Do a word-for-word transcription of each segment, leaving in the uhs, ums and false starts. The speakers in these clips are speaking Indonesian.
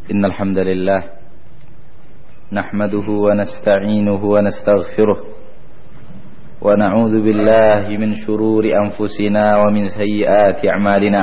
إن الحمد لله نحمده ونستعينه ونستغفره ونعوذ بالله من شرور أنفسنا ومن سيئات أعمالنا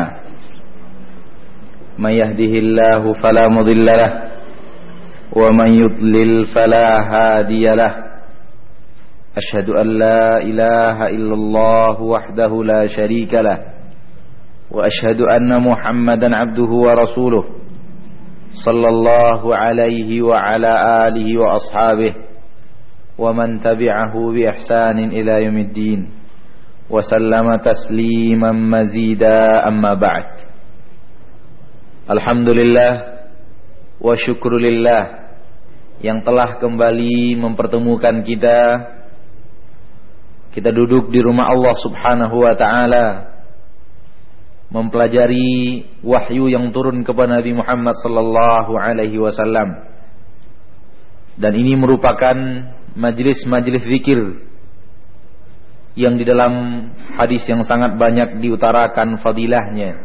من يهده الله فلا مضل له ومن يضلل فلا هادي له أشهد أن لا إله إلا الله وحده لا شريك له وأشهد أن محمدا عبده ورسوله صلى الله عليه وعلى آله وأصحابه ومن تبعه بإحسان إلى يوم الدين وسلم تسليما مزيدا أما بعد. Alhamdulillah wa syukrulillah yang telah kembali mempertemukan kita. Kita duduk di rumah Allah Subhanahu wa ta'ala, mempelajari wahyu yang turun kepada Nabi Muhammad sallallahu alaihi wasallam. Dan ini merupakan majlis-majlis zikir yang di dalam hadis yang sangat banyak diutarakan fadilahnya.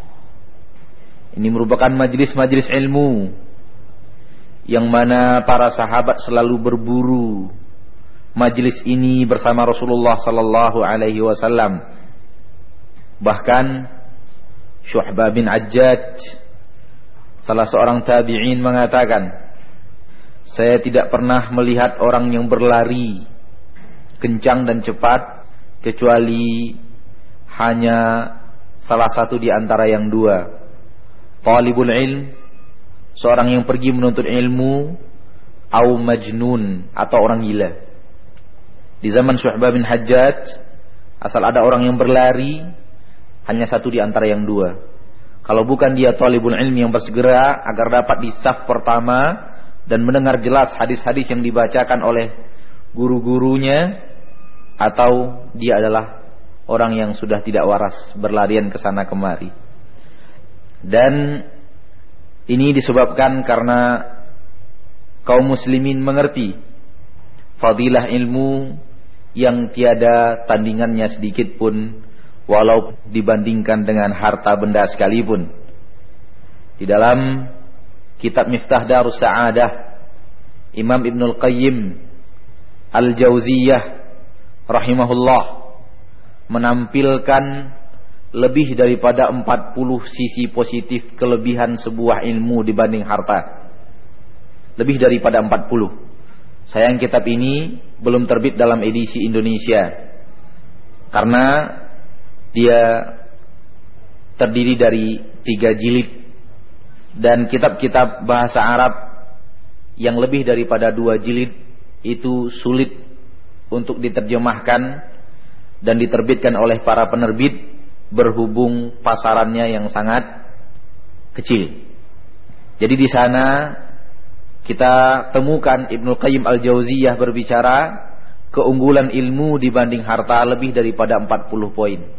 Ini merupakan majlis-majlis ilmu yang mana para sahabat selalu berburu majlis ini bersama Rasulullah sallallahu alaihi wasallam. Bahkan Syu'bah bin Ajjaj, salah seorang tabi'in, mengatakan, saya tidak pernah melihat orang yang berlari kencang dan cepat kecuali hanya salah satu di antara yang dua. Talibul ilm, seorang yang pergi menuntut ilmu, au majnun, atau orang gila. Di zaman Syu'bah bin Hajjaj, asal ada orang yang berlari, hanya satu di antara yang dua. Kalau bukan dia talibul ilmi yang bersegera agar dapat di saf pertama dan mendengar jelas hadis-hadis yang dibacakan oleh guru-gurunya, atau dia adalah orang yang sudah tidak waras berlarian ke sana kemari. Dan ini disebabkan karena kaum muslimin mengerti fadilah ilmu yang tiada tandingannya sedikit pun, walau dibandingkan dengan harta benda sekalipun. Di dalam kitab Miftah Darus Sa'adah, Imam Ibnul Qayyim Al-Jauziyah rahimahullah menampilkan lebih daripada empat puluh sisi positif kelebihan sebuah ilmu dibanding harta. Lebih daripada empat puluh. Sayang kitab ini belum terbit dalam edisi Indonesia, karena dia terdiri dari tiga jilid, dan kitab-kitab bahasa Arab yang lebih daripada dua jilid itu sulit untuk diterjemahkan dan diterbitkan oleh para penerbit, berhubung pasarannya yang sangat kecil. Jadi di sana kita temukan Ibnul Qayyim Al-Jauziyah berbicara keunggulan ilmu dibanding harta lebih daripada empat puluh poin.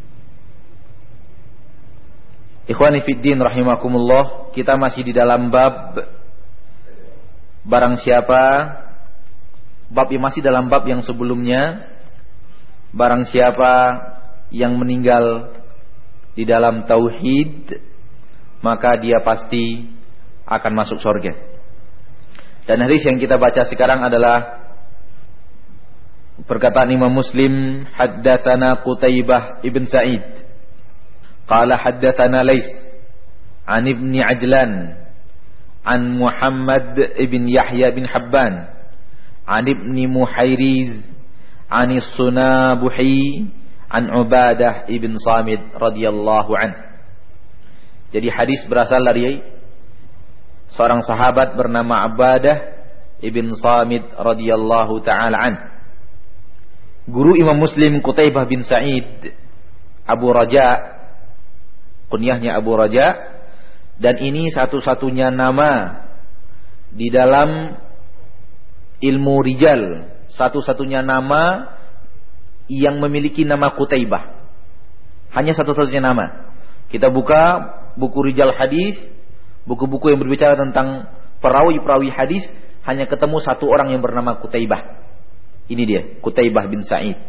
Ikhwani fiddin rahimakumullah, kita masih di dalam bab barang siapa, bab yang masih dalam bab yang sebelumnya, barang siapa yang meninggal di dalam tauhid, maka dia pasti akan masuk surga. Dan hadis yang kita baca sekarang adalah perkataan Imam Muslim, haddatsana Qutaibah ibn Sa'id قال حدثنا ليث عن ابن عجلان عن محمد بن يحيى بن حبان عن ابن محيريز عن الصنابحي عن عبادة بن صامت رضي الله عنه. Jadi hadis berasal dari seorang sahabat bernama Ubadah ibn Samit radhiyallahu taala an. Guru Imam Muslim Qutaibah bin Sa'id, Abu Raja, kunyahnya Abu Raja, dan ini satu-satunya nama di dalam ilmu rijal, satu-satunya nama yang memiliki nama Qutaibah. Hanya satu-satunya nama. Kita buka buku rijal hadis, buku-buku yang berbicara tentang perawi-perawi hadis, hanya ketemu satu orang yang bernama Qutaibah. Ini dia, Qutaibah bin Sa'id.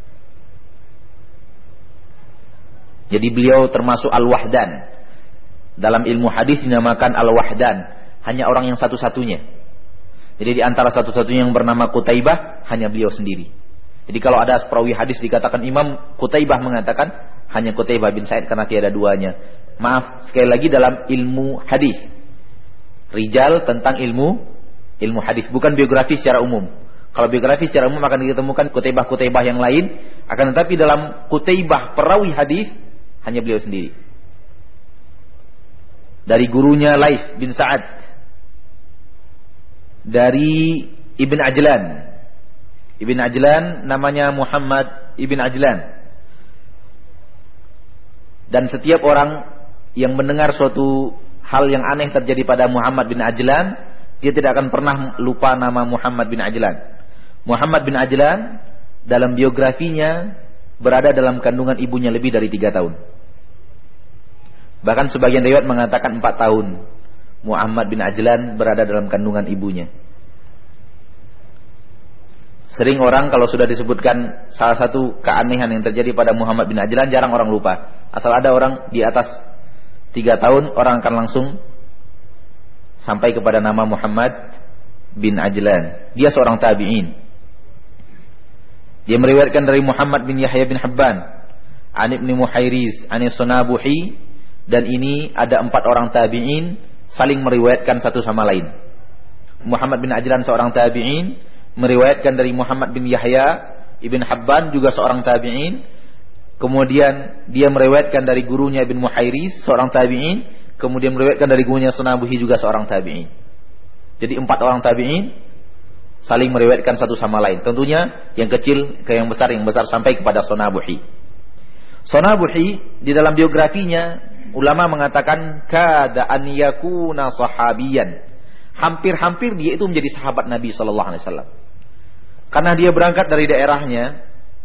Jadi beliau termasuk Al-Wahdan. Dalam ilmu hadis dinamakan al-wahdan, hanya orang yang satu-satunya. Jadi di antara satu-satunya yang bernama Qutaibah hanya beliau sendiri. Jadi kalau ada perawi hadis dikatakan Imam Qutaibah mengatakan, hanya Qutaibah bin Sa'id karena tiada duanya. Maaf, sekali lagi dalam ilmu hadis. Rijal tentang ilmu ilmu hadis, bukan biografi secara umum. Kalau biografi secara umum akan ditemukan Qutaibah-Qutaibah yang lain, akan tetapi dalam Qutaibah perawi hadis hanya beliau sendiri. Dari gurunya Laits bin Sa'ad, dari Ibn Ajlan. Ibn Ajlan namanya Muhammad Ibn Ajlan. Dan setiap orang yang mendengar suatu hal yang aneh terjadi pada Muhammad bin Ajlan, dia tidak akan pernah lupa nama Muhammad bin Ajlan. Muhammad bin Ajlan dalam biografinya berada dalam kandungan ibunya lebih dari tiga tahun. Bahkan sebagian riwayat mengatakan empat tahun Muhammad bin Ajlan berada dalam kandungan ibunya. Sering orang kalau sudah disebutkan salah satu keanehan yang terjadi pada Muhammad bin Ajlan, jarang orang lupa. Asal ada orang di atas tiga tahun, orang akan langsung sampai kepada nama Muhammad bin Ajlan. Dia seorang tabi'in. Dia meriwayatkan dari Muhammad bin Yahya bin Habban, an Ibnu Muhairis, an Sunabuhi. Dan ini ada empat orang tabi'in saling meriwayatkan satu sama lain. Muhammad bin Ajlan seorang tabi'in meriwayatkan dari Muhammad bin Yahya Ibn Habban, juga seorang tabi'in. Kemudian dia meriwayatkan dari gurunya Ibn Muhairis, seorang tabi'in. Kemudian meriwayatkan dari gurunya Sunabuhi, juga seorang tabi'in. Jadi empat orang tabi'in saling meriwayatkan satu sama lain. Tentunya yang kecil ke yang besar, yang besar sampai kepada Sunabuhi. Sunabuhi di dalam biografinya ulama mengatakan kada an yakuna sahabiyan. Hampir-hampir dia itu menjadi sahabat Nabi sallallahu alaihi wasallam. Karena dia berangkat dari daerahnya,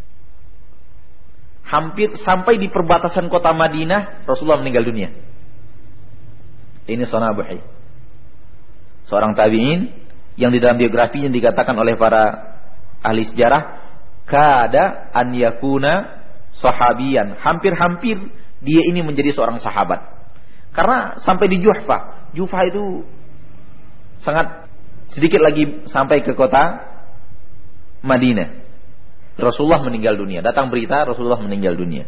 hampir sampai di perbatasan kota Madinah Rasulullah meninggal dunia. Ini Sunabuhi, seorang tabi'in yang di dalam biografinya dikatakan oleh para ahli sejarah kada an yakuna sahabiyan. Hampir-hampir dia ini menjadi seorang sahabat. Karena sampai di Juhfa. Juhfa itu sangat sedikit lagi sampai ke kota Madinah. Rasulullah meninggal dunia. Datang berita Rasulullah meninggal dunia.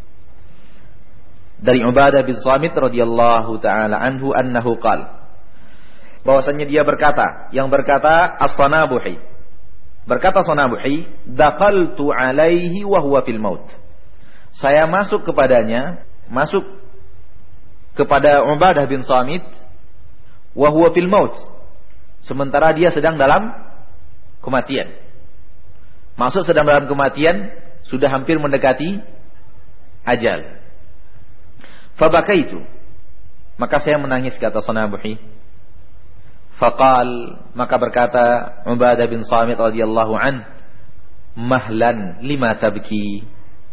Dari Ubadah bin Samit radhiyallahu taala anhu annahu qala, bahwasanya dia berkata, yang berkata As-Sunabuhi, berkata Sunabuhi, dakhaltu alaihi wa huwa fil maut. Saya masuk kepadanya, masuk kepada Ubadah bin Samit wa huwa fil maut, sementara dia sedang dalam kematian. Maksud sedang dalam kematian, sudah hampir mendekati ajal. Fabakaitu, maka saya menangis, kata Sunabuhi. Faqal, maka berkata Ubadah bin Samit radhiyallahu an, mahlan lima tabki.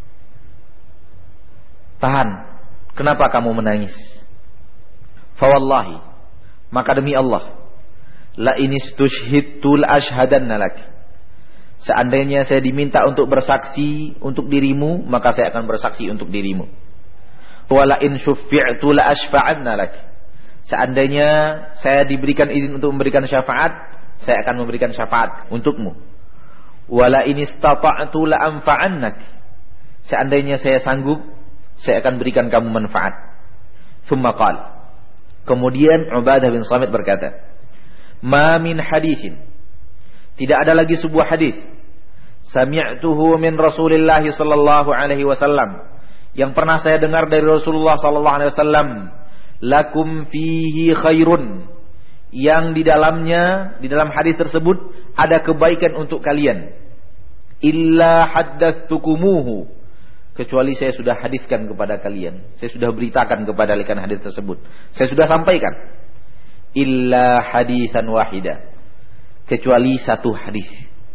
Tahan, kenapa kamu menangis? Fawallahi, maka demi Allah, la inistushhidtu la ashhadanna lak. Seandainya saya diminta untuk bersaksi untuk dirimu, maka saya akan bersaksi untuk dirimu. Wala in syuffi'tu la ashfa'anna lak. Seandainya saya diberikan izin untuk memberikan syafaat, saya akan memberikan syafaat untukmu. Wala in istata'tu la anfa'annak. Seandainya saya sanggup, saya akan berikan kamu manfaat. Tsumma qala, kemudian Ubadah bin Samit berkata, ma min hadisin, tidak ada lagi sebuah hadis, sami'tuhu min Rasulillah sallallahu alaihi wasallam, yang pernah saya dengar dari Rasulullah sallallahu alaihi wasallam, lakum fihi khairun, yang di dalamnya, di dalam hadis tersebut ada kebaikan untuk kalian, illa haddattstukumuhu, kecuali saya sudah hadiskan kepada kalian, saya sudah beritakan kepada kalian hadis tersebut, saya sudah sampaikan. Illa hadisan wahida, kecuali satu hadis.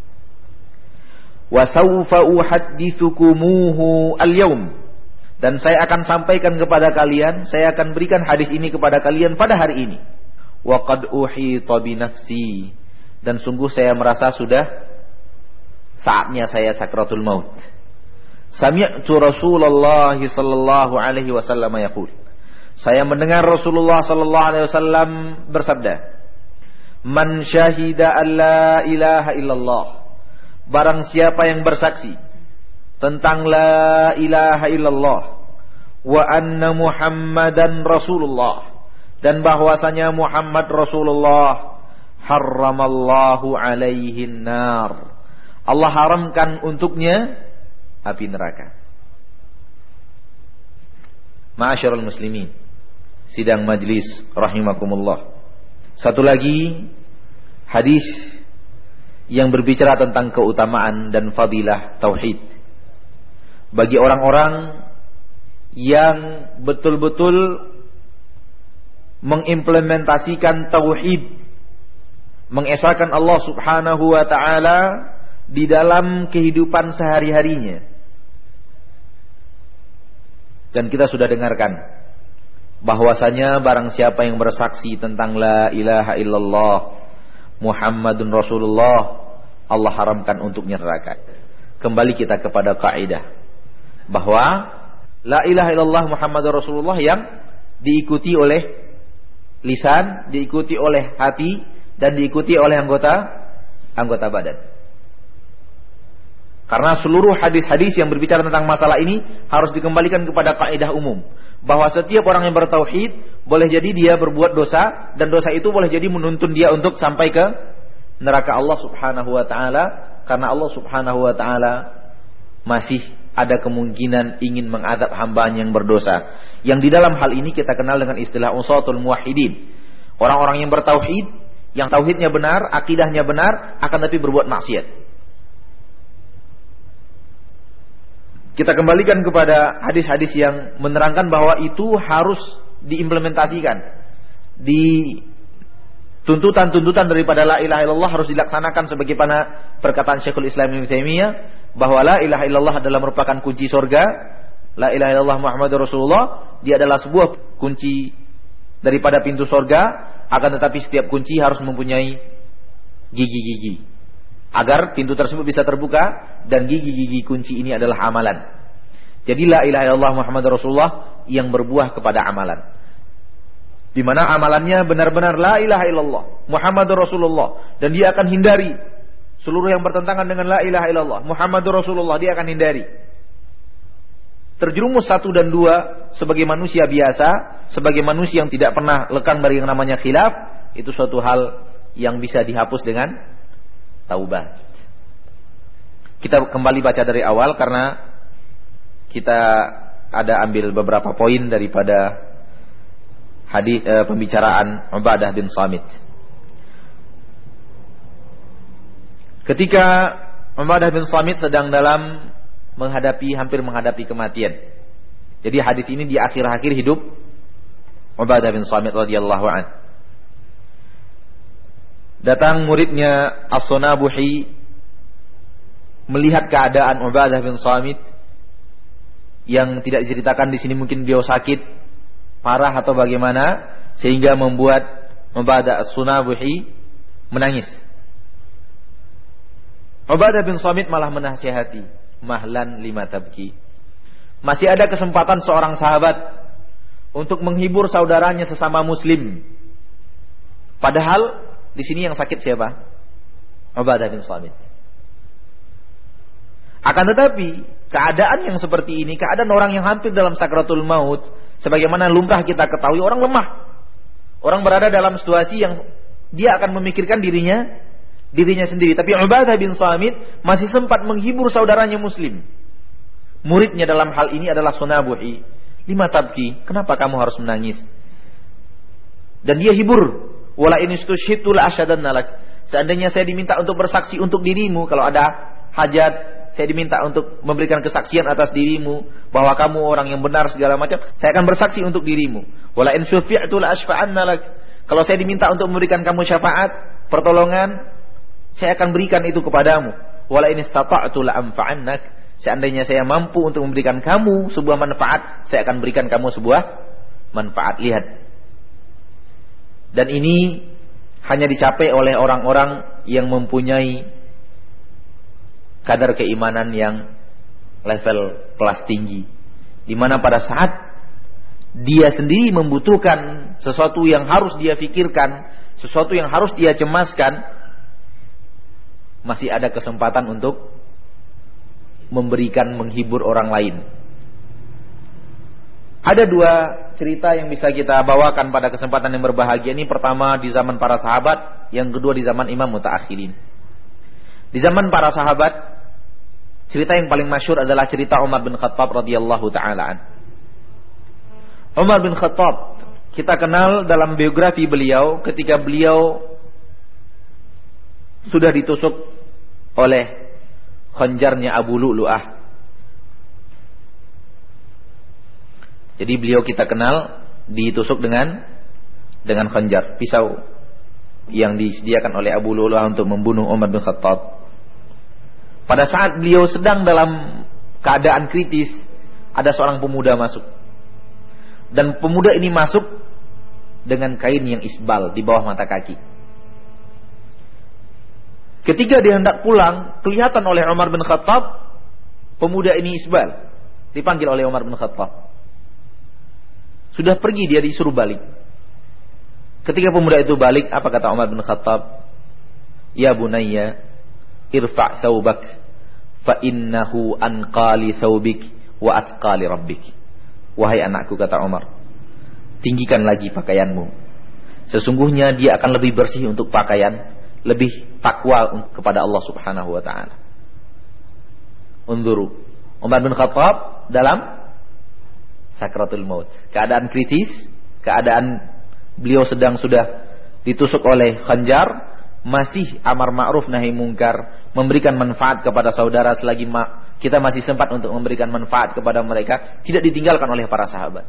Wa sawfa uhadditsukumuhu al-yaum, dan saya akan sampaikan kepada kalian, saya akan berikan hadis ini kepada kalian pada hari ini. Wa qad uhita bi nafsi, dan sungguh saya merasa sudah saatnya saya sakratul maut. Sami'tu Rasulullah sallallahu alaihi wasallam yaqul, Saya mendengar Rasulullah sallallahu alaihi wasallam bersabda, "Man syahida an la ilaha illallah." Barang siapa yang bersaksi tentang la ilaha illallah wa anna Muhammadan Rasulullah, dan bahwasanya Muhammad Rasulullah, harramallahu alaihi nar. Allah haramkan untuknya api neraka. Ma'asyiral muslimin, sidang majlis rahimakumullah. Satu lagi hadis yang berbicara tentang keutamaan dan fadilah tauhid bagi orang-orang yang betul-betul mengimplementasikan tauhid, mengesahkan Allah Subhanahu wa taala di dalam kehidupan sehari-harinya. Dan kita sudah dengarkan bahwasanya barang siapa yang bersaksi tentang la ilaha illallah Muhammadun Rasulullah, Allah haramkan untuknya neraka. Kembali kita kepada kaidah bahwa la ilaha illallah Muhammadur Rasulullah yang diikuti oleh lisan, diikuti oleh hati, dan diikuti oleh anggota anggota badan. Karena seluruh hadis-hadis yang berbicara tentang masalah ini harus dikembalikan kepada kaidah umum, bahwa setiap orang yang bertauhid boleh jadi dia berbuat dosa, dan dosa itu boleh jadi menuntun dia untuk sampai ke neraka Allah Subhanahu wa taala, karena Allah Subhanahu wa taala masih ada kemungkinan ingin mengadab hambanya yang berdosa. Yang di dalam hal ini kita kenal dengan istilah usatul muwahhidin. Orang-orang yang bertauhid, yang tauhidnya benar, akidahnya benar, akan tapi berbuat maksiat. Kita kembalikan kepada hadis-hadis yang menerangkan bahwa itu harus diimplementasikan. Di tuntutan-tuntutan daripada la ilaha illallah harus dilaksanakan sebagaimana perkataan Syekhul Islam Ibnu Taimiyah bahwa la ilaha illallah adalah merupakan kunci surga. La ilaha illallah Muhammadur Rasulullah, dia adalah sebuah kunci daripada pintu surga, akan tetapi setiap kunci harus mempunyai gigi-gigi agar pintu tersebut bisa terbuka, dan gigi-gigi kunci ini adalah amalan. Jadi la ilaha illallah Muhammadur Rasulullah yang berbuah kepada amalan, di mana amalannya benar-benar la ilaha illallah Muhammadur Rasulullah, dan dia akan hindari seluruh yang bertentangan dengan la ilaha illallah Muhammadur Rasulullah, dia akan hindari. Terjerumus satu dan dua sebagai manusia biasa, sebagai manusia yang tidak pernah lekang dari yang namanya khilaf, itu suatu hal yang bisa dihapus dengan taubat. Kita kembali baca dari awal karena kita ada ambil beberapa poin daripada hadis eh, pembicaraan Ubadah bin Samit. Ketika Ubadah bin Samit sedang dalam menghadapi hampir menghadapi kematian. Jadi hadis ini di akhir-akhir hidup Ubadah bin Samit radhiyallahu anhu. Datang muridnya As-Sunabuhi melihat keadaan Ubadah bin Samit yang tidak diceritakan di sini, mungkin beliau sakit parah atau bagaimana sehingga membuat Ubadah As-Sunabuhi menangis. Ubadah bin Samit malah menasihati, mahlan lima tabki. Masih ada kesempatan seorang sahabat untuk menghibur saudaranya sesama muslim. Padahal di sini yang sakit siapa? Ubadah bin Samit. Akan tetapi keadaan yang seperti ini, keadaan orang yang hampir dalam sakratul maut, sebagaimana lumrah kita ketahui, orang lemah. Orang berada dalam situasi yang dia akan memikirkan dirinya, dirinya sendiri. Tapi Ubadah bin Samit masih sempat menghibur saudaranya muslim. Muridnya dalam hal ini adalah Sunabuhi. Lima tabki, kenapa kamu harus menangis? Dan dia hibur. Wala in istushhitu la ashadanna lak. Seandainya saya diminta untuk bersaksi untuk dirimu, kalau ada hajat, saya diminta untuk memberikan kesaksian atas dirimu bahwa kamu orang yang benar segala macam, saya akan bersaksi untuk dirimu. Wala in syufi'tu la ashfa'anna lak. Kalau saya diminta untuk memberikan kamu syafaat, pertolongan, saya akan berikan itu kepadamu. Wala in istata'tu la anfa'annak. Seandainya saya mampu untuk memberikan kamu sebuah manfaat, saya akan berikan kamu sebuah manfaat. Lihat. Dan ini hanya dicapai oleh orang-orang yang mempunyai kadar keimanan yang level kelas tinggi, di mana pada saat dia sendiri membutuhkan sesuatu yang harus dia pikirkan, sesuatu yang harus dia cemaskan, masih ada kesempatan untuk memberikan, menghibur orang lain. Ada dua cerita yang bisa kita bawakan pada kesempatan yang berbahagia ini. Pertama di zaman para sahabat, yang kedua di zaman imam mutaakhirin. Di zaman para sahabat, cerita yang paling masyhur adalah cerita Umar bin Khattab radhiyallahu taala an. Umar bin Khattab, kita kenal dalam biografi beliau ketika beliau sudah ditusuk oleh khanjarnya Abu Lu'lu'ah. Jadi beliau kita kenal ditusuk dengan dengan khanjar, pisau yang disediakan oleh Abu Lu'lu'ah untuk membunuh Umar bin Khattab. Pada saat beliau sedang dalam keadaan kritis, ada seorang pemuda masuk. Dan pemuda ini masuk dengan kain yang isbal di bawah mata kaki. Ketika dia hendak pulang, kelihatan oleh Umar bin Khattab pemuda ini isbal. Dipanggil oleh Umar bin Khattab. Sudah pergi, dia disuruh balik. Ketika pemuda itu balik, apa kata Umar bin Khattab? Ya bunayya, irfa' thawbak, fa innahu anqali thawbik wa atqali rabbik. Wahai anakku, kata Umar, tinggikan lagi pakaianmu. Sesungguhnya dia akan lebih bersih untuk pakaian, lebih takwa kepada Allah Subhanahu wa taala. Unzuru, Umar bin Khattab dalam sakratul maut, keadaan kritis, keadaan beliau sedang sudah ditusuk oleh khanjar, masih amar ma'ruf nahi mungkar, memberikan manfaat kepada saudara selagi ma- kita masih sempat untuk memberikan manfaat kepada mereka, tidak ditinggalkan oleh para sahabat.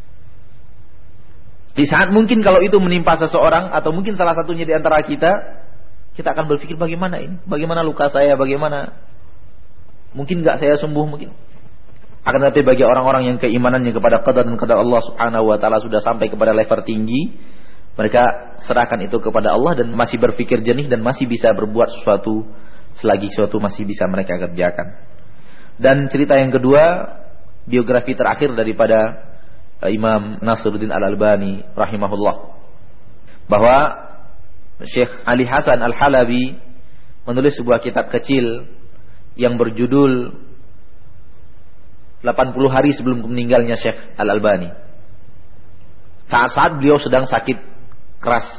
Di saat mungkin kalau itu menimpa seseorang atau mungkin salah satunya di antara kita, kita akan berpikir bagaimana ini, bagaimana luka saya, bagaimana mungkin enggak saya sembuh mungkin. Akan tetapi bagi orang-orang yang keimanannya kepada qadar dan qadar Allah Subhanahu wa taala sudah sampai kepada level tinggi, mereka serahkan itu kepada Allah dan masih berpikir jernih dan masih bisa berbuat sesuatu selagi sesuatu masih bisa mereka kerjakan. Dan cerita yang kedua, biografi terakhir daripada Imam Nasiruddin Al-Albani rahimahullah, bahwa Syekh Ali Hasan Al-Halabi menulis sebuah kitab kecil yang berjudul delapan puluh hari sebelum meninggalnya Syekh Al-Albani. Saat-saat beliau sedang sakit keras.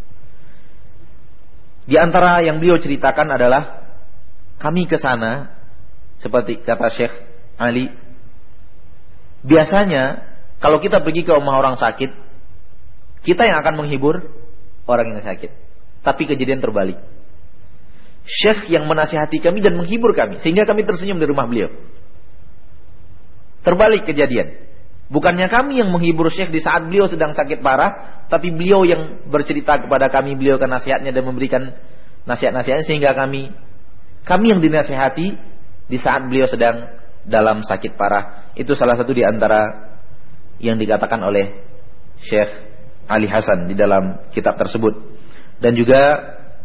Di antara yang beliau ceritakan adalah, kami ke sana, seperti kata Syekh Ali, biasanya kalau kita pergi ke rumah orang sakit, kita yang akan menghibur orang yang sakit. Tapi kejadian terbalik. Syekh yang menasihati kami dan menghibur kami, sehingga kami tersenyum di rumah beliau. Terbalik kejadian. Bukannya kami yang menghibur Syekh di saat beliau sedang sakit parah, tapi beliau yang bercerita kepada kami, beliau kan nasihatnya dan memberikan nasihat-nasihatnya, sehingga kami kami yang dinasihati di saat beliau sedang dalam sakit parah. Itu salah satu di antara yang dikatakan oleh Syekh Ali Hasan di dalam kitab tersebut. Dan juga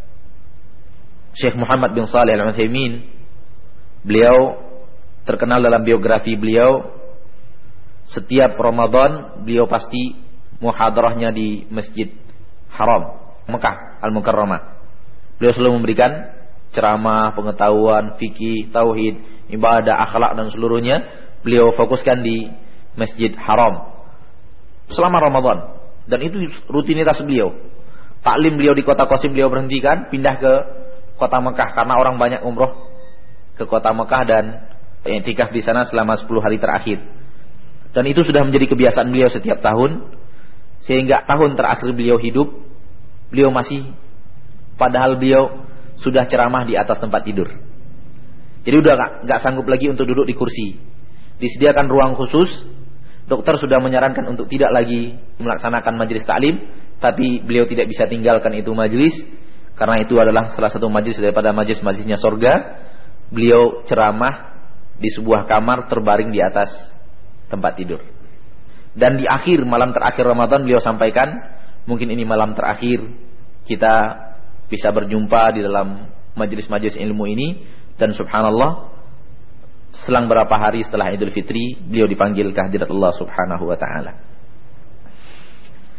Syekh Muhammad bin Shalih Al-Utsaimin, beliau terkenal dalam biografi beliau, setiap Ramadan beliau pasti muhadarahnya di Masjid Haram Mekah Al-Mukarramah. Beliau selalu memberikan ceramah, pengetahuan, fikih, tauhid, ibadah, akhlak dan seluruhnya beliau fokuskan di Masjid Haram selama Ramadan. Dan itu rutinitas beliau. Taklim beliau di kota Qasim beliau berhentikan, pindah ke kota Mekah karena orang banyak umroh ke kota Mekah dan i'tikaf di sana selama sepuluh hari terakhir. Dan itu sudah menjadi kebiasaan beliau setiap tahun, sehingga tahun terakhir beliau hidup, beliau masih, padahal beliau sudah ceramah di atas tempat tidur. Jadi udah gak, gak sanggup lagi untuk duduk di kursi. Disediakan ruang khusus. Dokter sudah menyarankan untuk tidak lagi melaksanakan majelis taklim, tapi beliau tidak bisa tinggalkan itu majelis, karena itu adalah salah satu majelis daripada majelis-majelisnya surga. Beliau ceramah di sebuah kamar terbaring di atas tempat tidur. Dan di akhir malam terakhir Ramadan beliau sampaikan, mungkin ini malam terakhir kita bisa berjumpa di dalam majelis-majelis ilmu ini. Dan subhanallah, selang berapa hari setelah Idul Fitri beliau dipanggil ke hadirat Allah Subhanahu wa taala.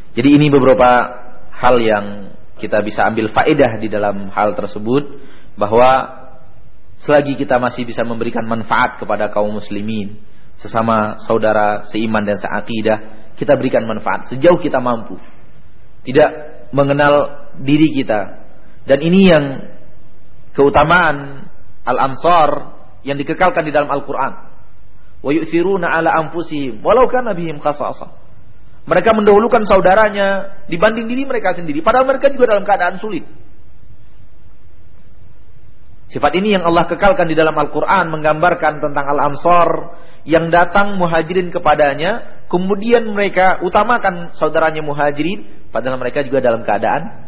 Jadi ini beberapa hal yang kita bisa ambil faedah di dalam hal tersebut, bahwa selagi kita masih bisa memberikan manfaat kepada kaum muslimin, sesama saudara seiman dan seakidah, kita berikan manfaat sejauh kita mampu. Tidak mengenal diri kita. Dan ini yang keutamaan Al-Ansar yang dikekalkan di dalam Al-Quran. Wa yu'thiruna ala anfusihim walau kana bihim khasasah. Mereka mendahulukan saudaranya dibanding diri mereka sendiri, padahal mereka juga dalam keadaan sulit. Sifat ini yang Allah kekalkan di dalam Al-Quran, menggambarkan tentang Al-Ansar yang datang muhajirin kepadanya, kemudian mereka utamakan saudaranya muhajirin, padahal mereka juga dalam keadaan.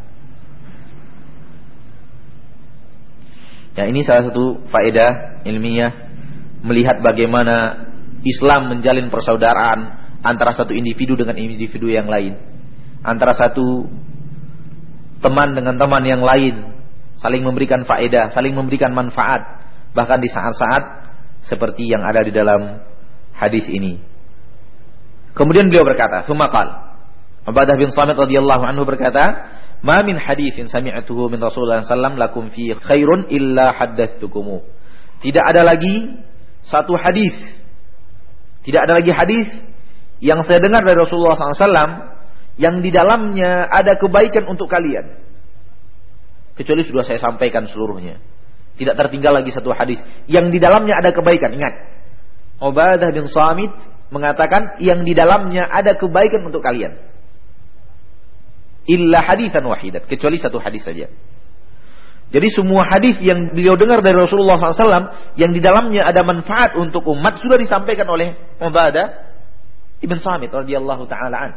Ya, ini salah satu faedah ilmiah, melihat bagaimana Islam menjalin persaudaraan antara satu individu dengan individu yang lain, antara satu teman dengan teman yang lain, saling memberikan faedah, saling memberikan manfaat, bahkan di saat-saat seperti yang ada di dalam hadis ini. Kemudian beliau berkata, "Tsumma qala," Ubadah bin Samit radhiyallahu anhu berkata, "Ma min haditsin sami'tuhu min Rasulullah sallallahu alaihi wasallam lakum fi khairun illa haddatstukumuh." Tidak ada lagi satu hadis, tidak ada lagi hadis yang saya dengar dari Rasulullah sallallahu alaihi wasallam yang di dalamnya ada kebaikan untuk kalian, kecuali sudah saya sampaikan seluruhnya. Tidak tertinggal lagi satu hadis yang di dalamnya ada kebaikan. Ingat, Ubadah bin Samit mengatakan yang di dalamnya ada kebaikan untuk kalian. Illa hadisan wahidat, kecuali satu hadis saja. Jadi semua hadis yang beliau dengar dari Rasulullah sallallahu alaihi wasallam yang di dalamnya ada manfaat untuk umat sudah disampaikan oleh Ubadah Ibn Samit radhiyallahu taala an.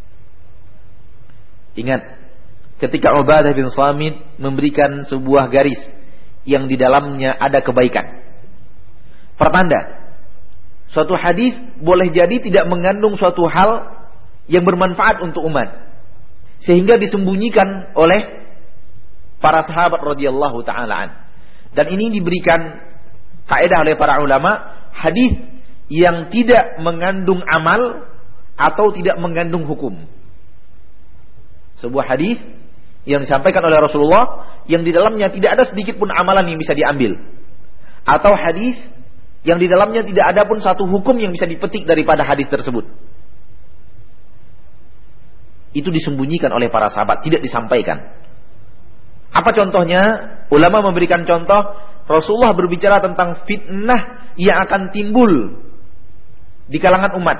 Ingat, ketika Ubadah bin Samit memberikan sebuah garis yang di dalamnya ada kebaikan, pertanda suatu hadis boleh jadi tidak mengandung suatu hal yang bermanfaat untuk umat, sehingga disembunyikan oleh para sahabat radhiyallahu taala an. Dan ini diberikan kaidah oleh para ulama, hadis yang tidak mengandung amal atau tidak mengandung hukum. Sebuah hadis yang disampaikan oleh Rasulullah yang di dalamnya tidak ada sedikit pun amalan yang bisa diambil, atau hadis yang di dalamnya tidak ada pun satu hukum yang bisa dipetik daripada hadis tersebut. Itu disembunyikan oleh para sahabat, tidak disampaikan. Apa contohnya? Ulama memberikan contoh, Rasulullah berbicara tentang fitnah yang akan timbul di kalangan umat.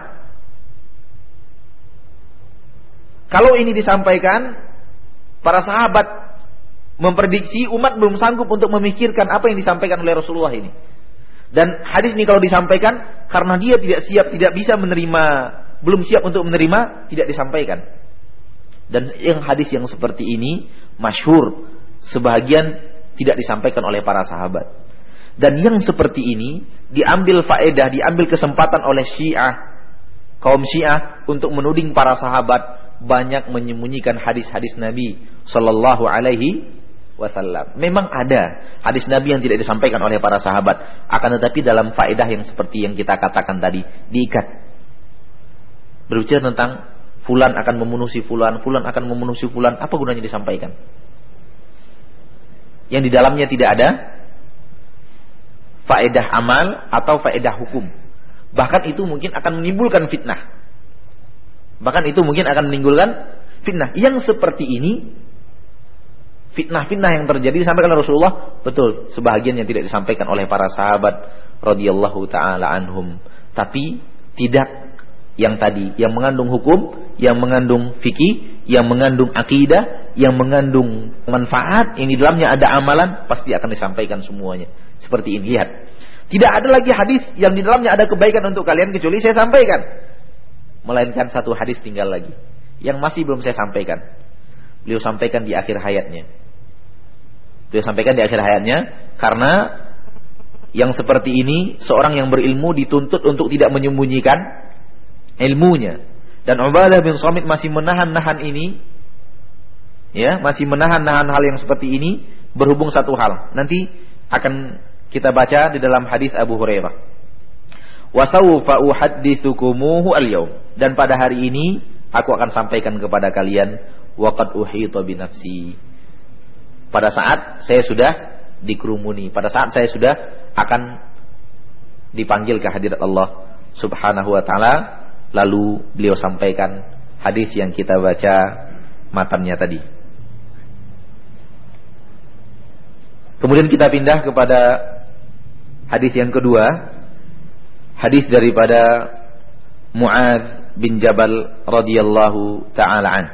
Kalau ini disampaikan, para sahabat memprediksi umat belum sanggup untuk memikirkan apa yang disampaikan oleh Rasulullah ini. Dan hadis ini kalau disampaikan, karena dia tidak siap, tidak bisa menerima, belum siap untuk menerima, tidak disampaikan. Dan yang hadis yang seperti ini masyhur, sebahagian tidak disampaikan oleh para sahabat. Dan yang seperti ini diambil faedah, diambil kesempatan oleh Syiah, kaum Syiah, untuk menuding para sahabat banyak menyembunyikan hadis-hadis Nabi sallallahu alaihi wasallam. Memang ada hadis Nabi yang tidak disampaikan oleh para sahabat, akan tetapi dalam faedah yang seperti yang kita katakan tadi, diikat. Berbicara tentang fulan akan membunuh si fulan, fulan akan membunuh si fulan, apa gunanya disampaikan? Yang di dalamnya tidak ada faedah amal atau faedah hukum. Bahkan itu mungkin akan menimbulkan fitnah. Bahkan itu mungkin akan menimbulkan fitnah. Yang seperti ini, fitnah-fitnah yang terjadi disampaikan oleh Rasulullah, betul, sebahagian yang tidak disampaikan oleh para sahabat radhiyallahu taala anhum. Tapi tidak yang tadi, yang mengandung hukum, yang mengandung fikih, yang mengandung akidah, yang mengandung manfaat, yang di dalamnya ada amalan, pasti akan disampaikan semuanya. Seperti ini, lihat. Tidak ada lagi hadis yang di dalamnya ada kebaikan untuk kalian kecuali saya sampaikan. Melainkan satu hadis tinggal lagi yang masih belum saya sampaikan. Beliau sampaikan di akhir hayatnya. Beliau sampaikan di akhir hayatnya karena yang seperti ini seorang yang berilmu dituntut untuk tidak menyembunyikan ilmunya. Dan Ubadah bin Samit masih menahan-nahan ini, ya, masih menahan-nahan hal yang seperti ini berhubung satu hal. Nanti akan kita baca di dalam hadis Abu Hurairah. Wa sawfa uhadditsukumuhu al-yaum. Dan pada hari ini aku akan sampaikan kepada kalian waqad uhita bi nafsi. Pada saat saya sudah dikerumuni, pada saat saya sudah akan dipanggil ke hadirat Allah Subhanahu wa taala, lalu beliau sampaikan hadis yang kita baca matannya tadi. Kemudian kita pindah kepada hadis yang kedua, hadis daripada Mu'adz bin Jabal radhiyallahu taala an.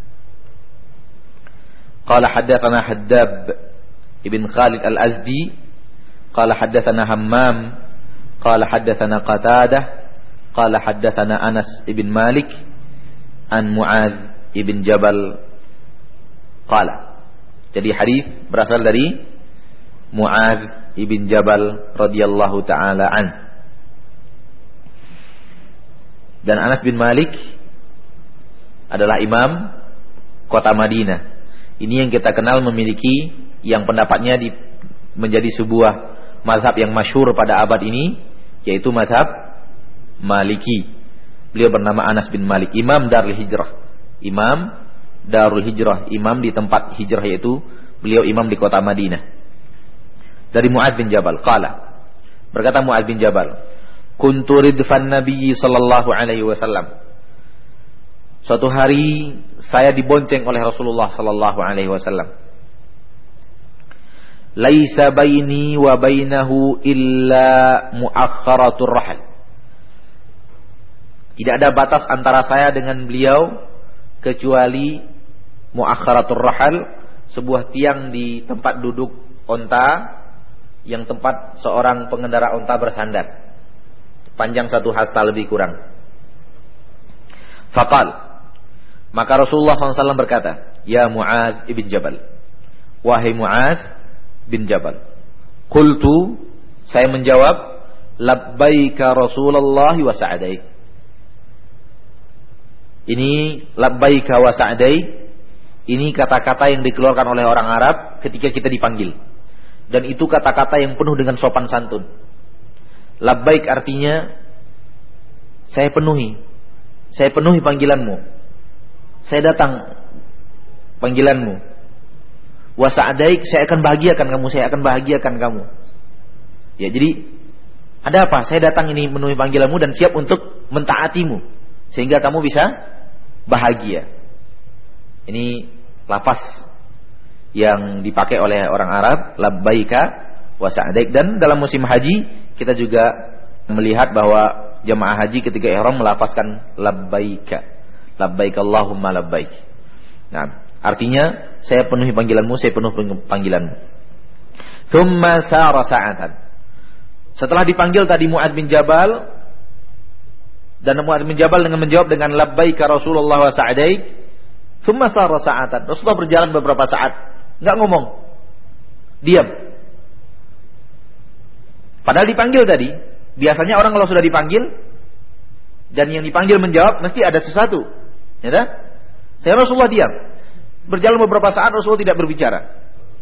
Qala haddatsana Haddab ibn Khalid al-Azdi qala haddatsana Hammam qala haddatsana Qatadah qala haddatsana Anas ibn Malik an Mu'adz ibn Jabal qala. Jadi hadis berasal dari Mu'adz ibn Jabal radhiyallahu taala an. Dan Anas bin Malik adalah imam kota Madinah. Ini yang kita kenal memiliki yang pendapatnya di, menjadi sebuah mazhab yang masyhur pada abad ini, yaitu mazhab Maliki. Beliau bernama Anas bin Malik, imam Darul Hijrah. Imam Darul Hijrah, imam di tempat hijrah, yaitu beliau imam di kota Madinah. Dari Mu'adz bin Jabal, qala, berkata Mu'adz bin Jabal, kuntu ridfan Nabi sallallahu alaihi wasallam. Suatu hari saya dibonceng oleh Rasulullah sallallahu alaihi wasallam. Laisa baini wa bainahu illa muakhkharatur rahal. Tidak ada batas antara saya dengan beliau kecuali muakhkharatur rahal, sebuah tiang di tempat duduk onta yang tempat seorang pengendara onta bersandar. Panjang satu hasta lebih kurang. Faqal, maka Rasulullah shallallahu alaihi wasallam berkata, ya Mu'adz ibn Jabal, wahai Mu'adz bin Jabal. Qultu, saya menjawab, labbaika Rasulullah wa sa'daik. Ini labbaika wa sa'daik, ini kata-kata yang dikeluarkan oleh orang Arab ketika kita dipanggil. Dan itu kata-kata yang penuh dengan sopan santun. Labbaik artinya saya penuhi, saya penuhi panggilanmu, saya datang panggilanmu. Wa sa'daik, saya akan bahagiakan kamu, saya akan bahagiakan kamu. Ya, jadi ada apa? Saya datang ini memenuhi panggilanmu dan siap untuk mentaatimu sehingga kamu bisa bahagia. Ini lafaz yang dipakai oleh orang Arab, labbaika wa sa'daik. Dan dalam musim haji kita juga melihat bahwa jemaah haji ketika ihram melafazkan labbaika, labbaik Allahumma labbaik. Nah, artinya saya penuhi panggilanmu, saya penuhi panggilanmu. Tsumma sara sa'atan. Setelah dipanggil tadi Mu'adz bin Jabal, dan Mu'adz bin Jabal dengan menjawab dengan labbaika Rasulullah wa sa'daik, tsumma sara sa'atan. Rasulullah berjalan beberapa saat, enggak ngomong, diam. Padahal dipanggil tadi. Biasanya orang kalau sudah dipanggil dan yang dipanggil menjawab, mesti ada sesuatu. Ya dah? Saya Rasulullah diam. Berjalan beberapa saat Rasulullah tidak berbicara.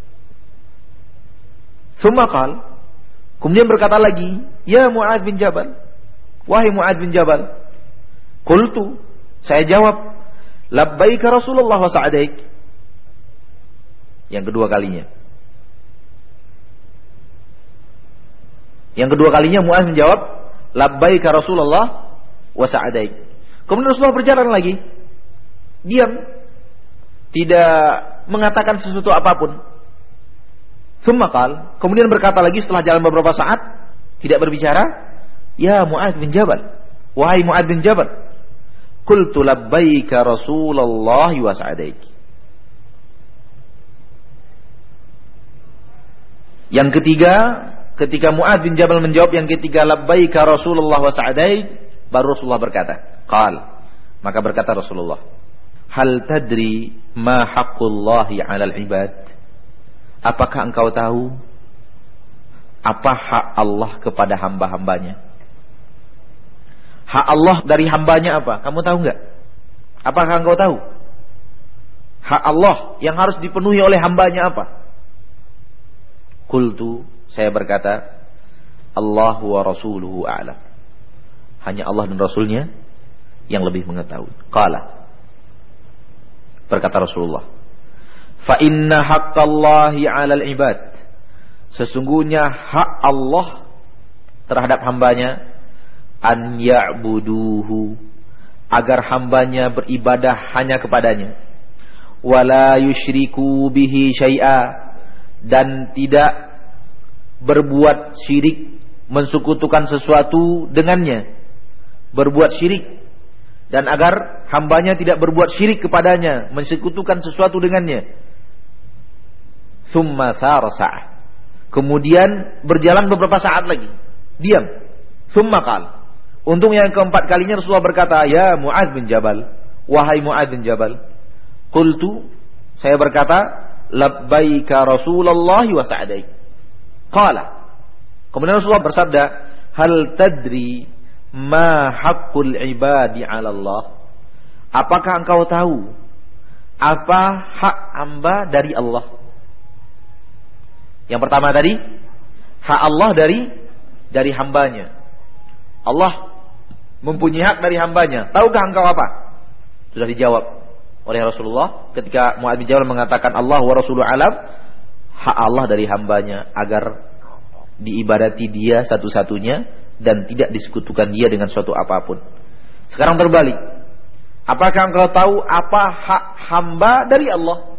Tsumma qal, kemudian berkata lagi, ya Mu'adz bin Jabal, wahai Mu'adz bin Jabal. Qultu, saya jawab, labbaika Rasulullah wa sa'daik. Yang kedua kalinya. Yang kedua kalinya Mu'adz menjawab, labbaika Rasulullah wa sa'daik. Kemudian Rasulullah berjalan lagi, diam, tidak mengatakan sesuatu apapun. Tsumma qal, kemudian berkata lagi setelah jalan beberapa saat, tidak berbicara, ya Mu'adz bin Jabal, wahai Mu'adz bin Jabal. Qultu labbaika Rasulullah wa sa'daik. Yang ketiga, ketika Mu'adz bin Jabal menjawab yang ketiga, labbaika Rasulullah wa sa'daik, baru Rasulullah berkata, qal, maka berkata Rasulullah, hal tadri ma haqqullahi 'alal ibad? Apakah engkau tahu apa hak Allah kepada hamba-hambanya? Hak Allah dari hambanya apa? Kamu tahu enggak? Apakah engkau tahu? Hak Allah yang harus dipenuhi oleh hambanya apa? Qultu, saya berkata, Allah wa rasuluhu a'lam. Hanya Allah dan Rasulnya yang lebih mengetahui. Qala, Berkata Rasulullah, fa inna haqqallahi 'alal ibad, sesungguhnya hak Allah terhadap hambanya, an ya'buduhu, agar hambanya beribadah hanya kepadanya, wala yusyriku bihi syai'a, dan tidak berbuat syirik, mensekutukan sesuatu dengannya, berbuat syirik, dan agar hambanya tidak berbuat syirik kepadanya, mensekutukan sesuatu dengannya. Tsumma sarsa, kemudian berjalan beberapa saat lagi, diam. Tsumma qala, untung yang keempat kalinya Rasulullah berkata, ya Mu'adz bin Jabal, wahai Mu'adz bin Jabal, qultu, saya berkata, labbaika Rasulullah wa sa'daik. Qala, kemudian Rasulullah bersabda, hal tadri ma haqqul ibadi 'ala Allah, apakah engkau tahu apa hak hamba dari Allah? Yang pertama tadi, hak Allah dari dari hambanya. Allah mempunyai hak dari hambanya. Tahukah engkau apa? Sudah dijawab oleh Rasulullah ketika Mu'adz bin Jabal mengatakan Allah wa rasuluhu alam, hak Allah dari hambanya agar diibadati dia satu-satunya dan tidak disekutukan dia dengan suatu apapun. Sekarang terbalik. Apakah engkau tahu apa hak hamba dari Allah?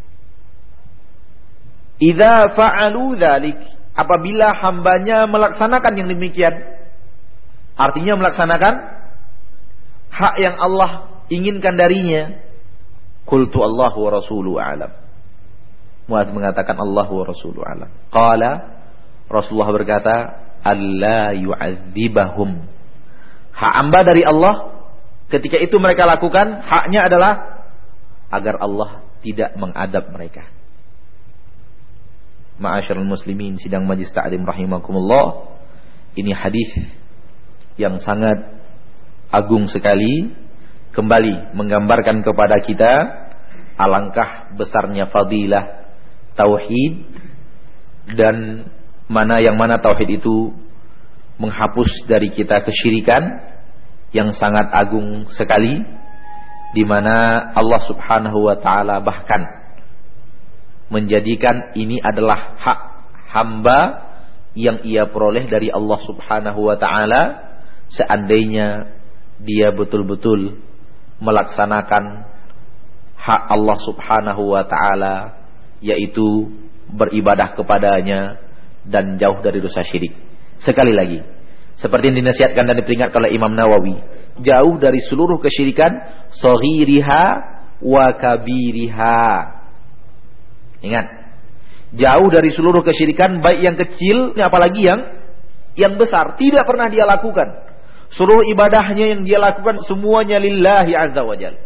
Idza fa'alu dzalik, apabila hambanya melaksanakan yang demikian, artinya melaksanakan hak yang Allah inginkan darinya, qultu Allahu wa rasuluhu a'lam. Mu'adz mengatakan Allahu wa rasuluhu a'lam. Qala, Rasulullah berkata, alla yu'adzibahum, hak hamba dari Allah ketika itu mereka lakukan, haknya adalah agar Allah tidak mengadab mereka. Ma'asyiral muslimin sidang majlis ta'lim rahimakumullah, ini hadis yang sangat agung sekali, kembali menggambarkan kepada kita alangkah besarnya fadilah tauhid, dan mana yang mana tauhid itu menghapus dari kita kesyirikan yang sangat agung sekali, di mana Allah Subhanahu wa taala bahkan menjadikan ini adalah hak hamba yang ia peroleh dari Allah Subhanahu wa taala seandainya dia betul-betul melaksanakan hak Allah Subhanahu wa taala, yaitu beribadah kepadanya dan jauh dari dosa syirik. Sekali lagi, seperti yang dinasihatkan dan diperingatkan oleh Imam Nawawi, jauh dari seluruh kesyirikan, saghiriha wa kabiriha. Ingat, jauh dari seluruh kesyirikan, baik yang kecil apalagi yang yang besar, tidak pernah dia lakukan. Seluruh ibadahnya yang dia lakukan semuanya lillahi azza wajal.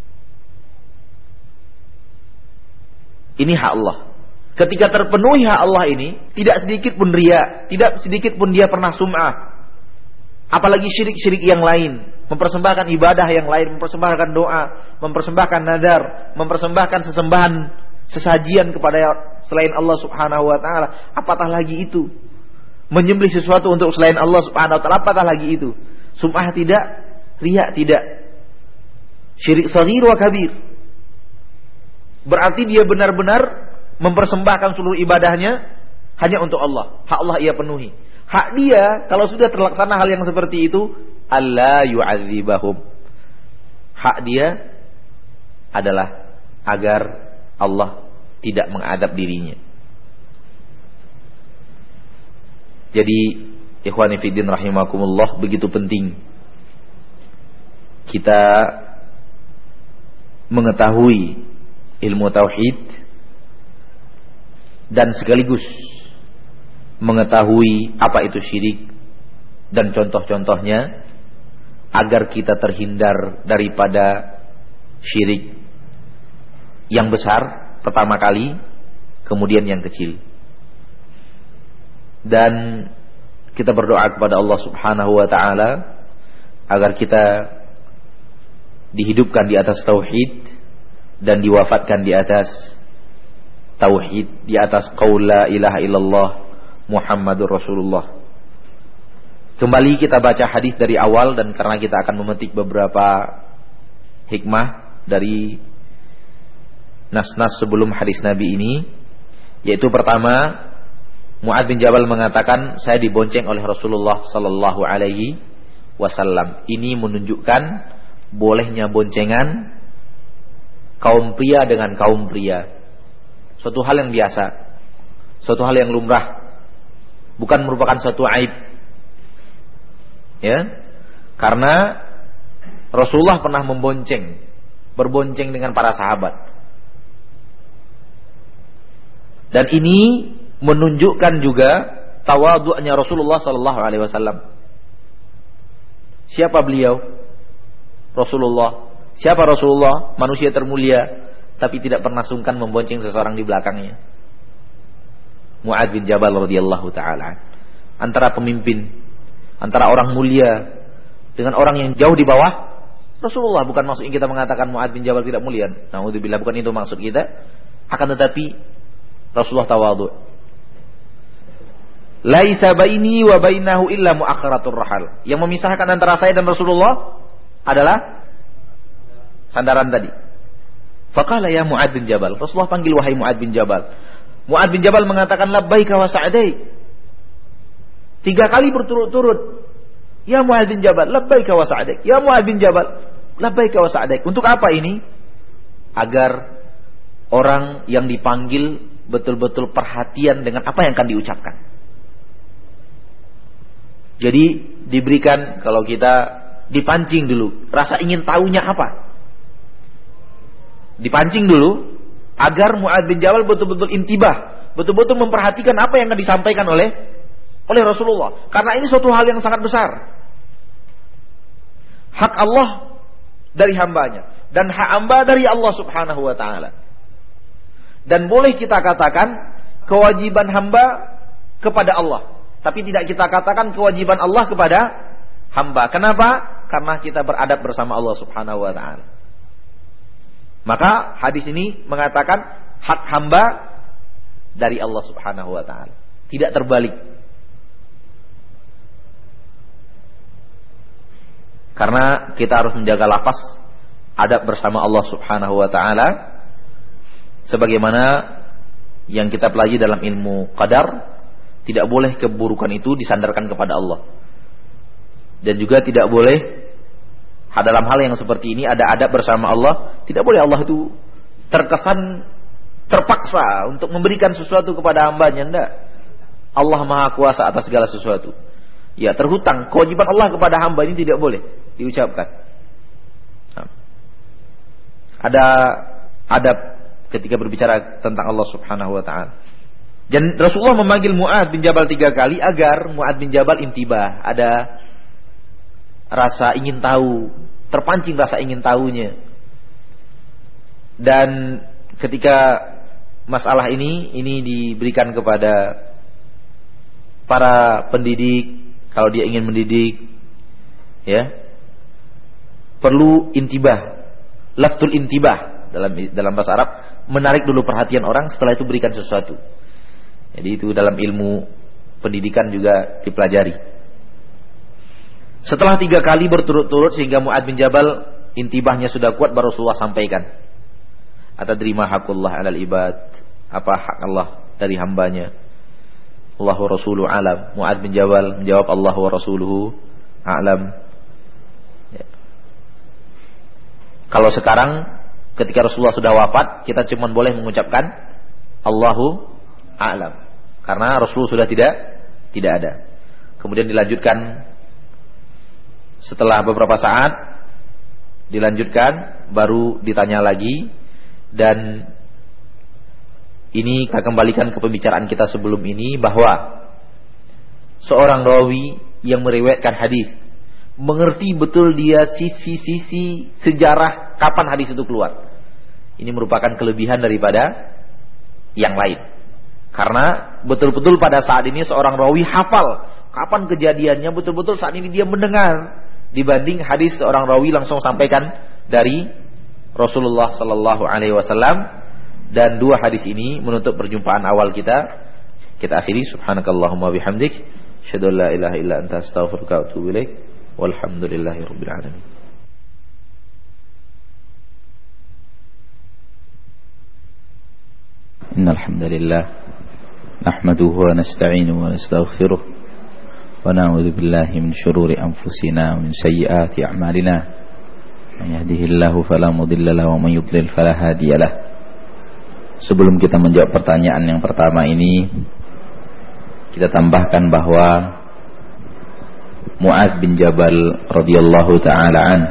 Ini hak Allah. Ketika terpenuhi hak Allah ini, tidak sedikit pun riya, tidak sedikit pun dia pernah sum'ah. Apalagi syirik-syirik yang lain, mempersembahkan ibadah yang lain, mempersembahkan doa, mempersembahkan nadar, mempersembahkan sesembahan, sesajian kepada selain Allah Subhanahu wa taala. Apatah lagi itu? Menyembelih sesuatu untuk selain Allah Subhanahu wa taala, apatah lagi itu? Sum'ah tidak, riya tidak. Syirik shaghir wa kabir. Berarti dia benar-benar mempersembahkan seluruh ibadahnya hanya untuk Allah. Hak Allah ia penuhi. Hak dia kalau sudah terlaksana hal yang seperti itu, alla yu'adzibahum. Hak dia adalah agar Allah tidak mengadab dirinya. Jadi ikhwani fiddin rahimakumullah, begitu penting kita mengetahui ilmu tauhid dan sekaligus mengetahui apa itu syirik dan contoh-contohnya, agar kita terhindar daripada syirik yang besar pertama kali, kemudian yang kecil. Dan kita berdoa kepada Allah Subhanahu wa taala agar kita dihidupkan di atas tauhid dan diwafatkan di atas tauhid, di atas qaul la ilaha illallah Muhammadur Rasulullah. Kembali kita baca hadis dari awal, dan karena kita akan memetik beberapa hikmah dari nas-nas sebelum hadis Nabi ini, yaitu pertama, Mu'adz bin Jabal mengatakan, saya dibonceng oleh Rasulullah sallallahu alaihi wasallam. Ini menunjukkan bolehnya boncengan kaum pria dengan kaum pria. Suatu hal yang biasa, suatu hal yang lumrah, bukan merupakan suatu aib. Ya, karena Rasulullah pernah membonceng, berbonceng dengan para sahabat. Dan ini menunjukkan juga tawadhu'nya Rasulullah sallallahu alaihi wasallam. Siapa beliau? Rasulullah. Siapa Rasulullah? Manusia termulia, tapi tidak pernah sungkan membonceng seseorang di belakangnya. Mu'adz bin Jabal radhiyallahu taala. Antara pemimpin, antara orang mulia dengan orang yang jauh di bawah Rasulullah. Bukan maksudnya kita mengatakan Mu'adz bin Jabal tidak mulia. Naudzubillah, bukan itu maksud kita. Akan tetapi Rasulullah tawadhu. Laisa baini wa bainahu illa muakhkharatur rahal. Yang memisahkan antara saya dan Rasulullah adalah sandaran tadi. Faqala ya Mu'adz bin Jabal. Rasulullah panggil, wahai Mu'adz bin Jabal. Mu'adz bin Jabal mengatakan labbaika wa sa'daik. Tiga kali berturut-turut. Ya Mu'adz bin Jabal, labbaika wa sa'daik. Ya Mu'adz bin Jabal, labbaika wa sa'daik. Untuk apa ini? Agar orang yang dipanggil betul-betul perhatian dengan apa yang akan diucapkan. Jadi diberikan, kalau kita dipancing dulu, rasa ingin tahunya apa. Dipancing dulu agar Mu'adz bin Jabal betul-betul intibah, betul-betul memperhatikan apa yang akan disampaikan oleh oleh Rasulullah. Karena ini suatu hal yang sangat besar. Hak Allah dari hambanya dan hak hamba dari Allah Subhanahu wa taala. Dan boleh kita katakan kewajiban hamba kepada Allah, tapi tidak kita katakan kewajiban Allah kepada hamba. Kenapa? Karena kita beradab bersama Allah Subhanahu wa taala. Maka hadis ini mengatakan hak hamba dari Allah Subhanahu wa taala, tidak terbalik. Karena kita harus menjaga lafaz adab bersama Allah Subhanahu wa taala sebagaimana yang kita pelajari dalam ilmu qadar. Tidak boleh keburukan itu disandarkan kepada Allah. Dan juga tidak boleh dalam hal yang seperti ini ada adab bersama Allah. Tidak boleh Allah itu terkesan terpaksa untuk memberikan sesuatu kepada hambanya. Tidak. Allah Maha Kuasa atas segala sesuatu. Ya, terhutang. Kewajiban Allah kepada hamba ini tidak boleh diucapkan. Nah. Ada adab ketika berbicara tentang Allah Subhanahu wa taala. Dan Rasulullah memanggil Mu'adz bin Jabal tiga kali agar Mu'adz bin Jabal intibah, ada rasa ingin tahu, terpancing rasa ingin tahunya. Dan ketika masalah ini ini diberikan kepada para pendidik, kalau dia ingin mendidik, ya, perlu intibah, laftul intibah dalam dalam bahasa Arab, menarik dulu perhatian orang, setelah itu berikan sesuatu. Jadi itu dalam ilmu pendidikan juga dipelajari. Setelah tiga kali berturut-turut sehingga Mu'adz bin Jabal intibahnya sudah kuat, baru Rasulullah sampaikan, atadri ma haqqullah 'alal ibad, apa hak Allah dari hambanya. Allahu rasuluhu alam. Mu'adz bin Jabal menjawab, Allah wa rasuluhu a'lam. Ya. Kalau sekarang ketika Rasulullah sudah wafat, kita cuma boleh mengucapkan Allahu a'lam, karena Rasul sudah tidak tidak ada. Kemudian dilanjutkan setelah beberapa saat, dilanjutkan baru ditanya lagi. Dan ini kita kembalikan ke pembicaraan kita sebelum ini, bahwa seorang rawi yang meriwayatkan hadis mengerti betul dia sisi-sisi sejarah kapan hadis itu keluar. Ini merupakan kelebihan daripada yang lain. Karena betul-betul pada saat ini seorang rawi hafal kapan kejadiannya, betul-betul saat ini dia mendengar, dibanding hadis seorang rawi langsung sampaikan dari Rasulullah sallallahu alaihi wasallam. Dan dua hadis ini menutup perjumpaan awal kita. Kita akhiri, subhanakallahumma bihamdik, asyhadu an la ilaha illa anta, astaghfiruka wa atubu ilaik. Walhamdulillahirabbil alamin. Innal hamdalillah nahmaduhu wa nasta'inuhu wa nastaghfiruh wa na'udzu billahi min shururi anfusina wa min sayyiati a'malina. Man yahdihillahu fala mudilla lahu wa man yudlil fala hadiyalah. Sebelum kita menjawab pertanyaan yang pertama ini, kita tambahkan bahwa Mu'adz bin Jabal radhiyallahu taala an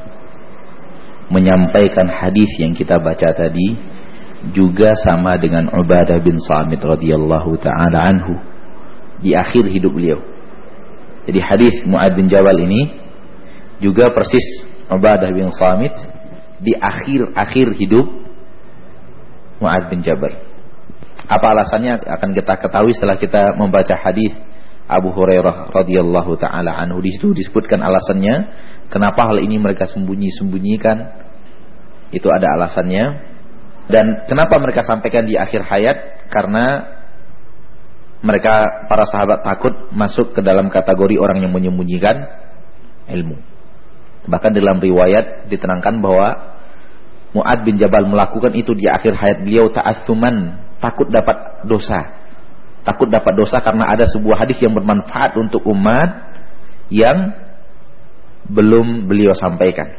menyampaikan hadis yang kita baca tadi juga sama dengan Ubadah bin Samit radhiyallahu taala anhu di akhir hidup beliau. Jadi hadis Mu'adz bin Jabal ini juga persis Ubadah bin Samit di akhir-akhir hidup Mu'adz bin Jabal. Apa alasannya akan kita ketahui setelah kita membaca hadis Abu Hurairah radhiyallahu taala anhu. Di situ disebutkan alasannya kenapa hal ini mereka sembunyi-sembunyikan. Itu ada alasannya. Dan kenapa mereka sampaikan di akhir hayat? Karena mereka, para sahabat, takut masuk ke dalam kategori orang yang menyembunyikan ilmu. Bahkan dalam riwayat diterangkan bahwa Mu'adz bin Jabal melakukan itu di akhir hayat beliau ta'assuman, takut dapat dosa. Takut dapat dosa karena ada sebuah hadis yang bermanfaat untuk umat yang belum beliau sampaikan.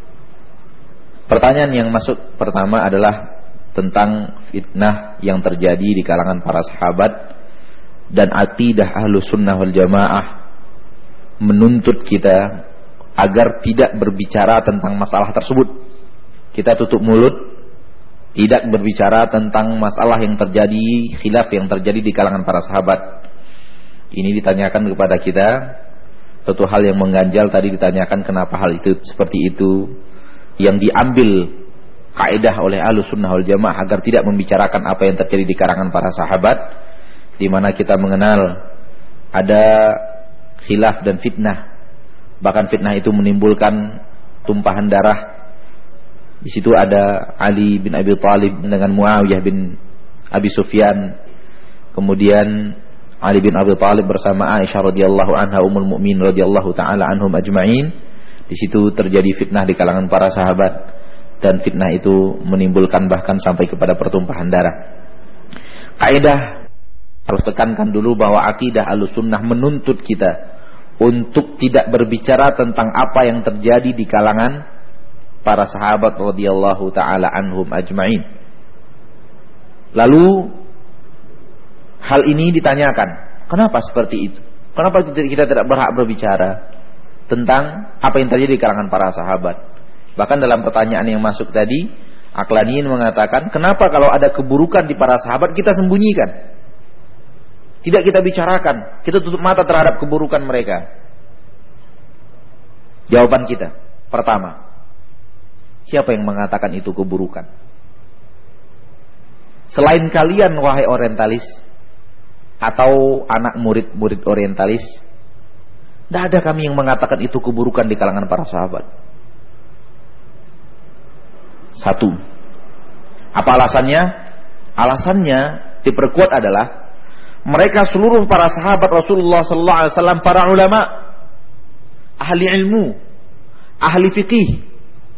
Pertanyaan yang masuk pertama adalah tentang fitnah yang terjadi di kalangan para sahabat dan aqidah Ahlus Sunnah wal Jamaah menuntut kita agar tidak berbicara tentang masalah tersebut. Kita tutup mulut, tidak berbicara tentang masalah yang terjadi, khilaf yang terjadi di kalangan para sahabat. Ini ditanyakan kepada kita, satu hal yang mengganjal tadi ditanyakan kenapa hal itu seperti itu, yang diambil kaidah oleh Ahlus Sunnah wal Jamaah agar tidak membicarakan apa yang terjadi di kalangan para sahabat, di mana kita mengenal ada khilaf dan fitnah. Bahkan fitnah itu menimbulkan tumpahan darah. Di situ ada Ali bin Abi Thalib dengan Muawiyah bin Abi Sufyan. Kemudian Ali bin Abi Thalib bersama Aisyah radhiyallahu anha ummul mukminin radhiyallahu taala anhum ajma'in. Di situ terjadi fitnah di kalangan para sahabat dan fitnah itu menimbulkan bahkan sampai kepada pertumpahan darah. Kaidah harus tekankan dulu bahwa akidah Ahlussunnah menuntut kita untuk tidak berbicara tentang apa yang terjadi di kalangan para sahabat radhiyallahu taala anhum ajma'in. Lalu hal ini ditanyakan, kenapa seperti itu? Kenapa kita tidak berhak berbicara tentang apa yang terjadi di kalangan para sahabat? Bahkan dalam pertanyaan yang masuk tadi, Aqlaniyin mengatakan, kenapa kalau ada keburukan di para sahabat kita sembunyikan? Tidak kita bicarakan, kita tutup mata terhadap keburukan mereka. Jawaban kita, pertama, siapa yang mengatakan itu keburukan? Selain kalian wahai orientalis atau anak murid-murid orientalis, tidak ada kami yang mengatakan itu keburukan di kalangan para sahabat. Satu. Apa alasannya? Alasannya diperkuat adalah mereka seluruh para sahabat Rasulullah sallallahu alaihi wasallam, para ulama, ahli ilmu, ahli fikih,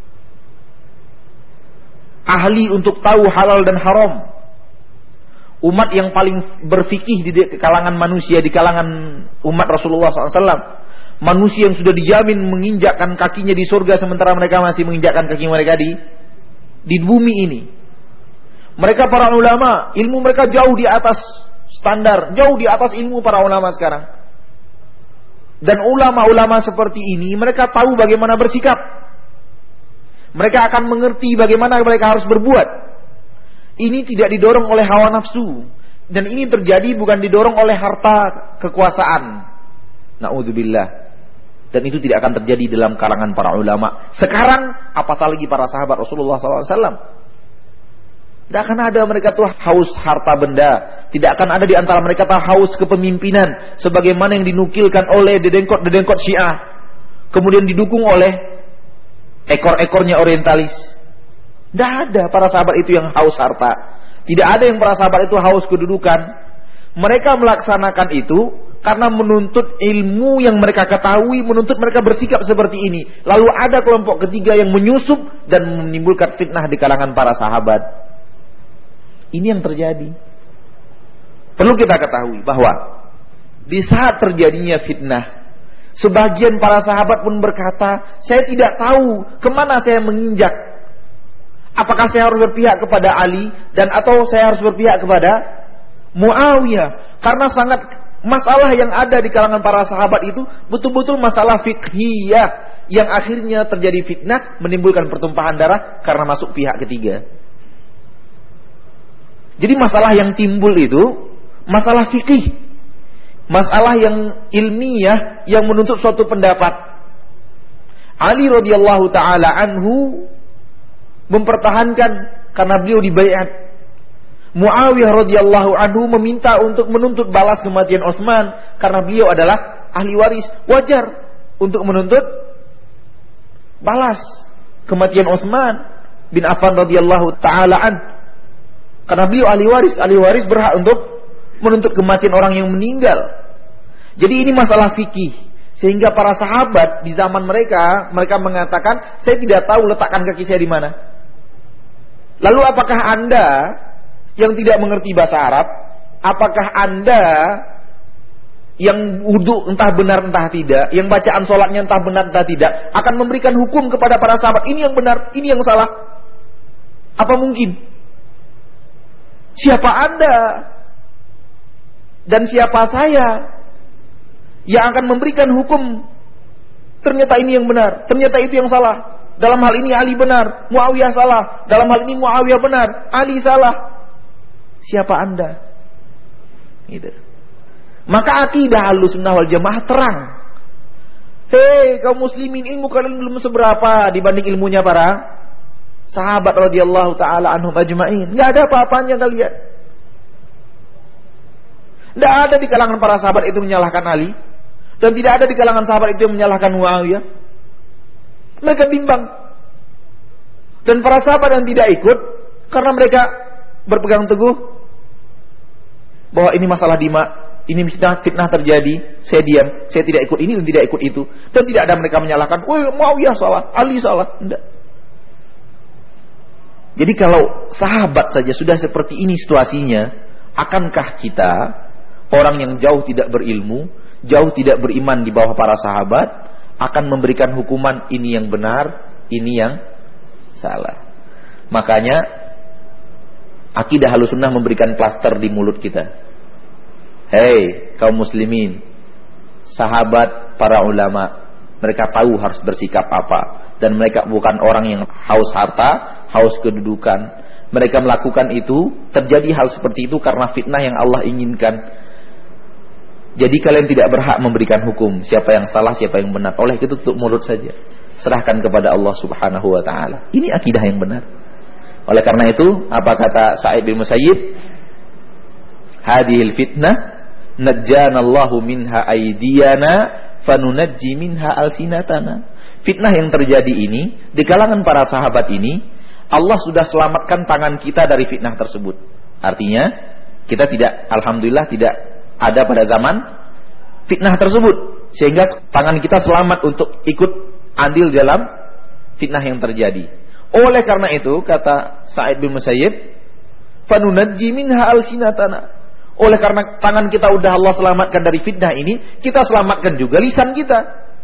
ahli untuk tahu halal dan haram. Umat yang paling berfikih di kalangan manusia, di kalangan umat Rasulullah sallallahu alaihi wasallam. Manusia yang sudah dijamin menginjakkan kakinya di surga sementara mereka masih menginjakkan kaki mereka di di bumi ini. Mereka para ulama, ilmu mereka jauh di atas standar, jauh di atas ilmu para ulama sekarang. Dan ulama-ulama seperti ini mereka tahu bagaimana bersikap. Mereka akan mengerti bagaimana mereka harus berbuat. Ini tidak didorong oleh hawa nafsu. Dan ini terjadi bukan didorong oleh harta kekuasaan. Na'udzubillah. Dan itu tidak akan terjadi dalam kalangan para ulama sekarang, apatah lagi para sahabat Rasulullah sallallahu alaihi wasallam. Tidak akan ada mereka tuh haus harta benda. Tidak akan ada di antara mereka tuh haus kepemimpinan sebagaimana yang dinukilkan oleh dedengkot-dedengkot Syiah. Kemudian didukung oleh ekor-ekornya orientalis. Tidak ada para sahabat itu yang haus harta. Tidak ada yang para sahabat itu haus kedudukan. Mereka melaksanakan itu karena menuntut ilmu yang mereka ketahui, menuntut mereka bersikap seperti ini. Lalu ada kelompok ketiga yang menyusup dan menimbulkan fitnah di kalangan para sahabat. Ini yang terjadi. Perlu kita ketahui bahwa di saat terjadinya fitnah, sebagian para sahabat pun berkata, saya tidak tahu kemana saya menginjak. Apakah saya harus berpihak kepada Ali dan atau saya harus berpihak kepada Muawiyah? Karena sangat masalah yang ada di kalangan para sahabat itu betul-betul masalah fiqhiyah yang akhirnya terjadi fitnah, menimbulkan pertumpahan darah karena masuk pihak ketiga. Jadi masalah yang timbul itu masalah fikih, masalah yang ilmiah yang menuntut suatu pendapat. Ali radhiyallahu taala anhu mempertahankan karena beliau dibaiat. Muawiyah radhiyallahu anhu meminta untuk menuntut balas kematian Utsman karena beliau adalah ahli waris. Wajar untuk menuntut balas kematian Utsman bin Affan radhiyallahu taala an. Karena beliau ahli waris, ahli waris berhak untuk menuntut kematian orang yang meninggal. Jadi ini masalah fikih. Sehingga para sahabat di zaman mereka, mereka mengatakan, saya tidak tahu letakkan kaki saya di mana. Lalu apakah Anda yang tidak mengerti bahasa Arab, apakah Anda yang wudu entah benar entah tidak, yang bacaan sholatnya entah benar entah tidak, akan memberikan hukum kepada para sahabat, ini yang benar, ini yang salah? Apa mungkin? Siapa Anda dan siapa saya yang akan memberikan hukum? Ternyata ini yang benar, ternyata itu yang salah. Dalam hal ini Ali benar, Muawiyah salah. Dalam hal ini Muawiyah benar, Ali salah. Siapa Anda? Gitu. Maka akidah Ahlussunnah wal Jamaah terang. Hei kaum muslimin, ilmu kalian belum seberapa dibanding ilmunya para sahabat radhiyallahu taala anhum ajmain. Enggak ada apa-apanya kalian. Tidak ada di kalangan para sahabat itu menyalahkan Ali, dan tidak ada di kalangan sahabat itu yang menyalahkan Muawiyah. Mereka bimbang. Dan para sahabat yang tidak ikut karena mereka berpegang teguh bahwa ini masalah dima, ini fitnah, fitnah terjadi, saya diam, saya tidak ikut ini dan tidak ikut itu. Dan tidak ada mereka menyalahkan, "Oh, Muawiyah salah, Ali salah." Tidak. Jadi kalau sahabat saja sudah seperti ini situasinya, akankah kita, orang yang jauh tidak berilmu, jauh tidak beriman di bawah para sahabat, akan memberikan hukuman ini yang benar, ini yang salah? Makanya akidah Ahlussunnah memberikan plaster di mulut kita. Hei kaum muslimin, sahabat para ulama, mereka tahu harus bersikap apa, dan mereka bukan orang yang haus harta, haus kedudukan. Mereka melakukan itu, terjadi hal seperti itu karena fitnah yang Allah inginkan. Jadi kalian tidak berhak memberikan hukum siapa yang salah, siapa yang benar. Oleh itu tutup mulut saja, serahkan kepada Allah Subhanahu wa taala. Ini akidah yang benar. Oleh karena itu, apa kata Sa'id bin Musayyib? Hadhil fitnah najjanallahu minha aydiyana fanunajji minha alsinatana. Fitnah yang terjadi ini di kalangan para sahabat ini, Allah sudah selamatkan tangan kita dari fitnah tersebut. Artinya kita tidak, alhamdulillah tidak ada pada zaman fitnah tersebut, sehingga tangan kita selamat untuk ikut andil dalam fitnah yang terjadi. Oleh karena itu kata Sa'id bin Musayyib, fanunajji minha alsinatana. Oleh karena tangan kita udah Allah selamatkan dari fitnah ini, kita selamatkan juga lisan kita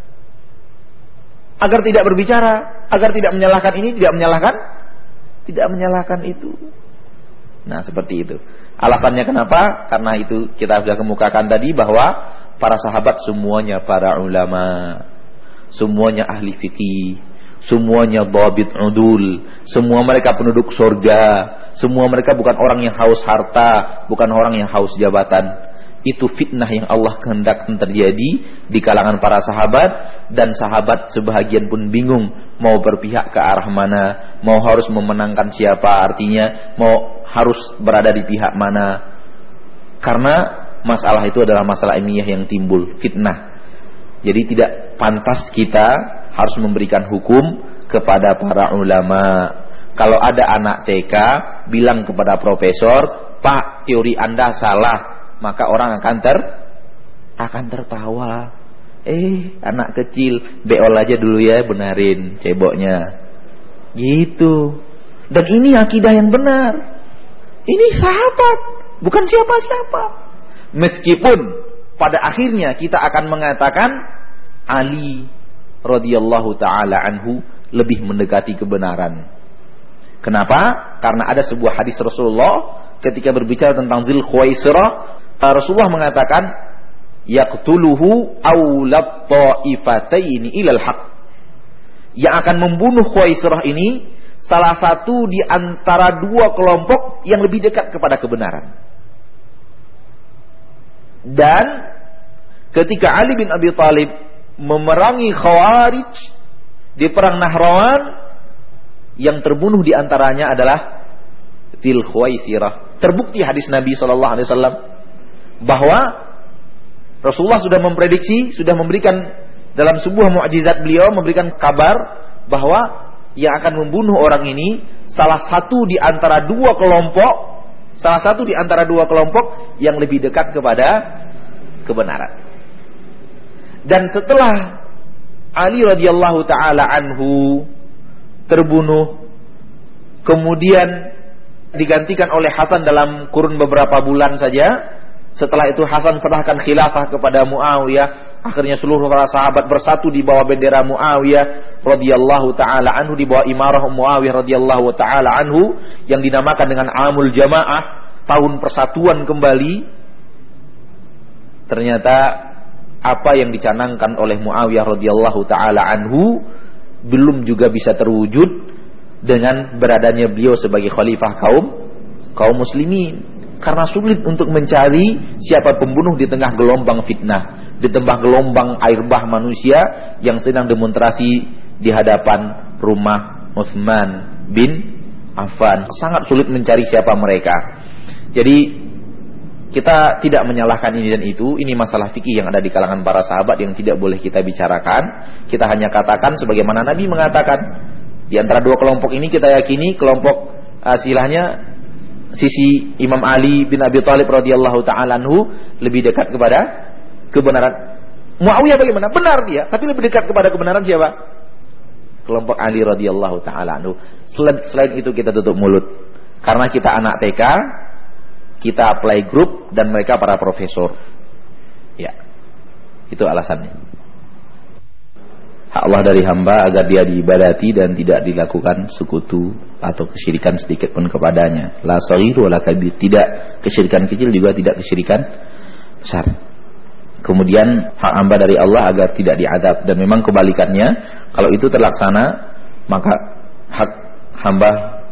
agar tidak berbicara, agar tidak menyalahkan ini, tidak menyalahkan tidak menyalahkan itu. Nah, seperti itu. Alasannya kenapa? Karena itu kita sudah kemukakan tadi bahwa para sahabat semuanya para ulama, semuanya ahli fikih, semuanya dhabit udul, semua mereka penduduk surga, semua mereka bukan orang yang haus harta, bukan orang yang haus jabatan. Itu fitnah yang Allah kehendakkan terjadi di kalangan para sahabat, dan sahabat sebahagian pun bingung mau berpihak ke arah mana, mau harus memenangkan siapa, artinya mau harus berada di pihak mana. Karena masalah itu adalah masalah ilmiah yang timbul, fitnah. Jadi tidak pantas kita harus memberikan hukum kepada para ulama. Kalau ada anak T K bilang kepada profesor, "Pak, teori Anda salah," maka orang akan ter akan tertawa. Eh, anak kecil, beol aja dulu ya, benarin ceboknya. Gitu. Dan ini akidah yang benar. Ini sahabat, bukan siapa-siapa. Meskipun pada akhirnya kita akan mengatakan Ali radhiyallahu taala anhu lebih mendekati kebenaran. Kenapa? Karena ada sebuah hadis Rasulullah ketika berbicara tentang Dzul Khuwaisirah, Rasulullah mengatakan yaqtuluhu awlat ta'ifataini ilal haq. Yang akan membunuh Khuwaisirah ini salah satu di antara dua kelompok yang lebih dekat kepada kebenaran. Dan ketika Ali bin Abi Thalib memerangi Khawarij di perang Nahrawan, yang terbunuh di antaranya adalah Dzul Khuwaisirah. Terbukti hadis Nabi sallallahu alaihi wasallam bahwa Rasulullah sudah memprediksi, sudah memberikan dalam sebuah mukjizat beliau, memberikan kabar bahwa yang akan membunuh orang ini salah satu di antara dua kelompok, salah satu di antara dua kelompok yang lebih dekat kepada kebenaran. Dan setelah Ali radhiyallahu taala anhu terbunuh, kemudian digantikan oleh Hasan dalam kurun beberapa bulan saja. Setelah itu Hasan serahkan khilafah kepada Muawiyah. Akhirnya seluruh para sahabat bersatu di bawah bendera Muawiyah radhiyallahu taala anhu, di bawah imarah Muawiyah radhiyallahu taala anhu, yang dinamakan dengan Amul Jamaah, tahun persatuan kembali. Ternyata apa yang dicanangkan oleh Muawiyah radhiyallahu taala anhu belum juga bisa terwujud dengan beradanya beliau sebagai khalifah kaum kaum muslimin. Karena sulit untuk mencari siapa pembunuh di tengah gelombang fitnah, di tengah gelombang air bah manusia yang sedang demonstrasi di hadapan rumah Utsman bin Affan. Sangat sulit mencari siapa mereka. Jadi kita tidak menyalahkan ini dan itu. Ini masalah fikih yang ada di kalangan para sahabat yang tidak boleh kita bicarakan. Kita hanya katakan sebagaimana Nabi mengatakan, di antara dua kelompok ini kita yakini kelompok asilahnya sisi Imam Ali bin Abi Thalib radhiyallahu taala anhu lebih dekat kepada kebenaran. Muawiyah bagaimana? Benar dia, tapi lebih dekat kepada kebenaran siapa? Kelompok Ali radhiyallahu taala anhu. Selain, selain itu kita tutup mulut. Karena kita anak T K, kita play group, dan mereka para profesor. Ya. Itu alasannya. Hak Allah dari hamba agar dia diibadati dan tidak dilakukan sekutu atau kesyirikan sedikit pun kepadanya. La shaghiru wala kabir, tidak kesyirikan kecil juga tidak kesyirikan besar. Kemudian hak hamba dari Allah agar tidak diadab, dan memang kebalikannya, kalau itu terlaksana maka hak hamba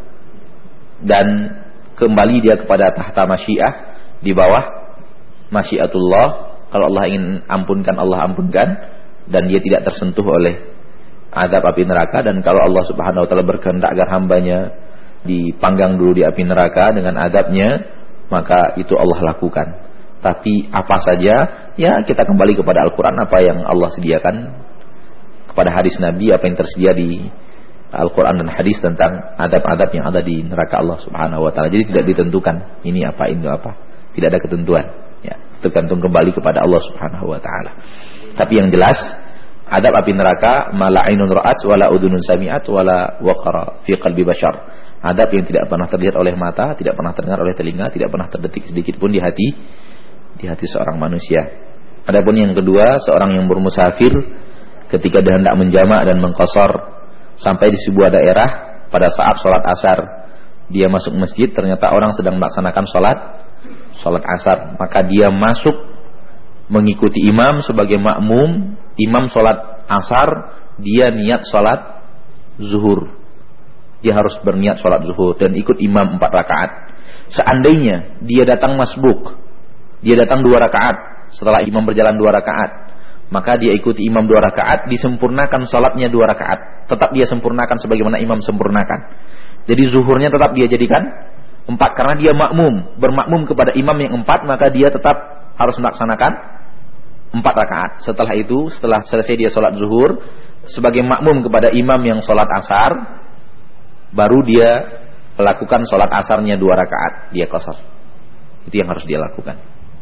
dan kembali dia kepada tahta masyiah, di bawah masyiatullah. Kalau Allah ingin ampunkan, Allah ampunkan, dan dia tidak tersentuh oleh azab api neraka. Dan kalau Allah Subhanahu wa taala berkehendak agar hambanya dipanggang dulu di api neraka dengan azabnya, maka itu Allah lakukan. Tapi apa saja, ya kita kembali kepada Al-Quran, apa yang Allah sediakan, kepada hadis Nabi, apa yang tersedia di Al-Quran dan hadis tentang azab-azab yang ada di neraka Allah Subhanahu wa taala. Jadi tidak ditentukan ini apa, ini apa, tidak ada ketentuan, ya, tergantung kembali kepada Allah Subhanahu wa taala. Tapi yang jelas, adab api neraka mala ainun ra'at wala udunun sami'at wala waqara fi qalbi bashar. Adab yang tidak pernah terlihat oleh mata, tidak pernah terdengar oleh telinga, tidak pernah terdetik sedikit pun di hati di hati seorang manusia. Adapun yang kedua, seorang yang bermusafir ketika dia hendak menjamak dan mengqashar sampai di sebuah daerah, pada saat salat asar dia masuk masjid, ternyata orang sedang melaksanakan salat salat asar, maka dia masuk mengikuti imam sebagai makmum. Imam sholat asar, dia niat sholat zuhur. Dia harus berniat sholat zuhur dan ikut imam empat rakaat. Seandainya dia datang masbuk, dia datang dua rakaat setelah imam berjalan dua rakaat, maka dia ikuti imam dua rakaat, disempurnakan sholatnya dua rakaat. Tetap dia sempurnakan sebagaimana imam sempurnakan. Jadi zuhurnya tetap dia jadikan empat, karena dia makmum, bermakmum kepada imam yang empat, maka dia tetap harus melaksanakan empat rakaat. Setelah itu, setelah selesai dia sholat zuhur sebagai makmum kepada imam yang sholat asar, baru dia melakukan sholat asarnya dua rakaat, dia qashar. Itu yang harus dia lakukan.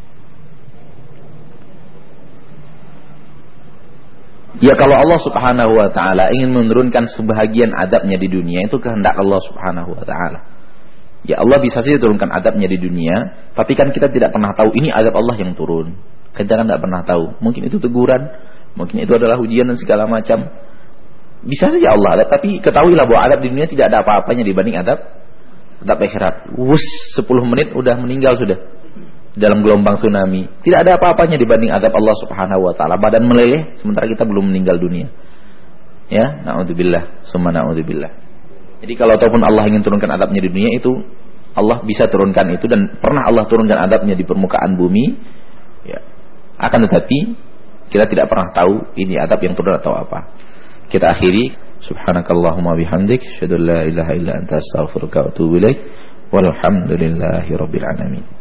Ya, kalau Allah Subhanahu wa taala ingin menurunkan sebahagian adabnya di dunia, itu kehendak Allah Subhanahu wa taala. Ya Allah bisa saja turunkan adabnya di dunia, tapi kan kita tidak pernah tahu ini adab Allah yang turun. Kita kan tidak pernah tahu. Mungkin itu teguran, mungkin itu adalah ujian dan segala macam. Bisa saja Allah adab, tapi ketahuilah bahwa adab di dunia tidak ada apa-apanya dibanding adab adab akhirat. Wus, sepuluh menit udah meninggal sudah dalam gelombang tsunami. Tidak ada apa-apanya dibanding adab Allah Subhanahu wa taala. Badan meleleh sementara kita belum meninggal dunia. Ya, naudzubillah, summa naudzubillah. Jadi kalau ataupun Allah ingin turunkan adabnya di dunia itu, Allah bisa turunkan itu, dan pernah Allah turunkan adabnya di permukaan bumi. Ya. Akan tetapi kita tidak pernah tahu ini adab yang turun atau apa. Kita akhiri. Subhanakallahumma bihamdik, asyhadu an la ilaha illa anta, astaghfiruka wa atubu ilaik. Walhamdulillahi rabbil alamin.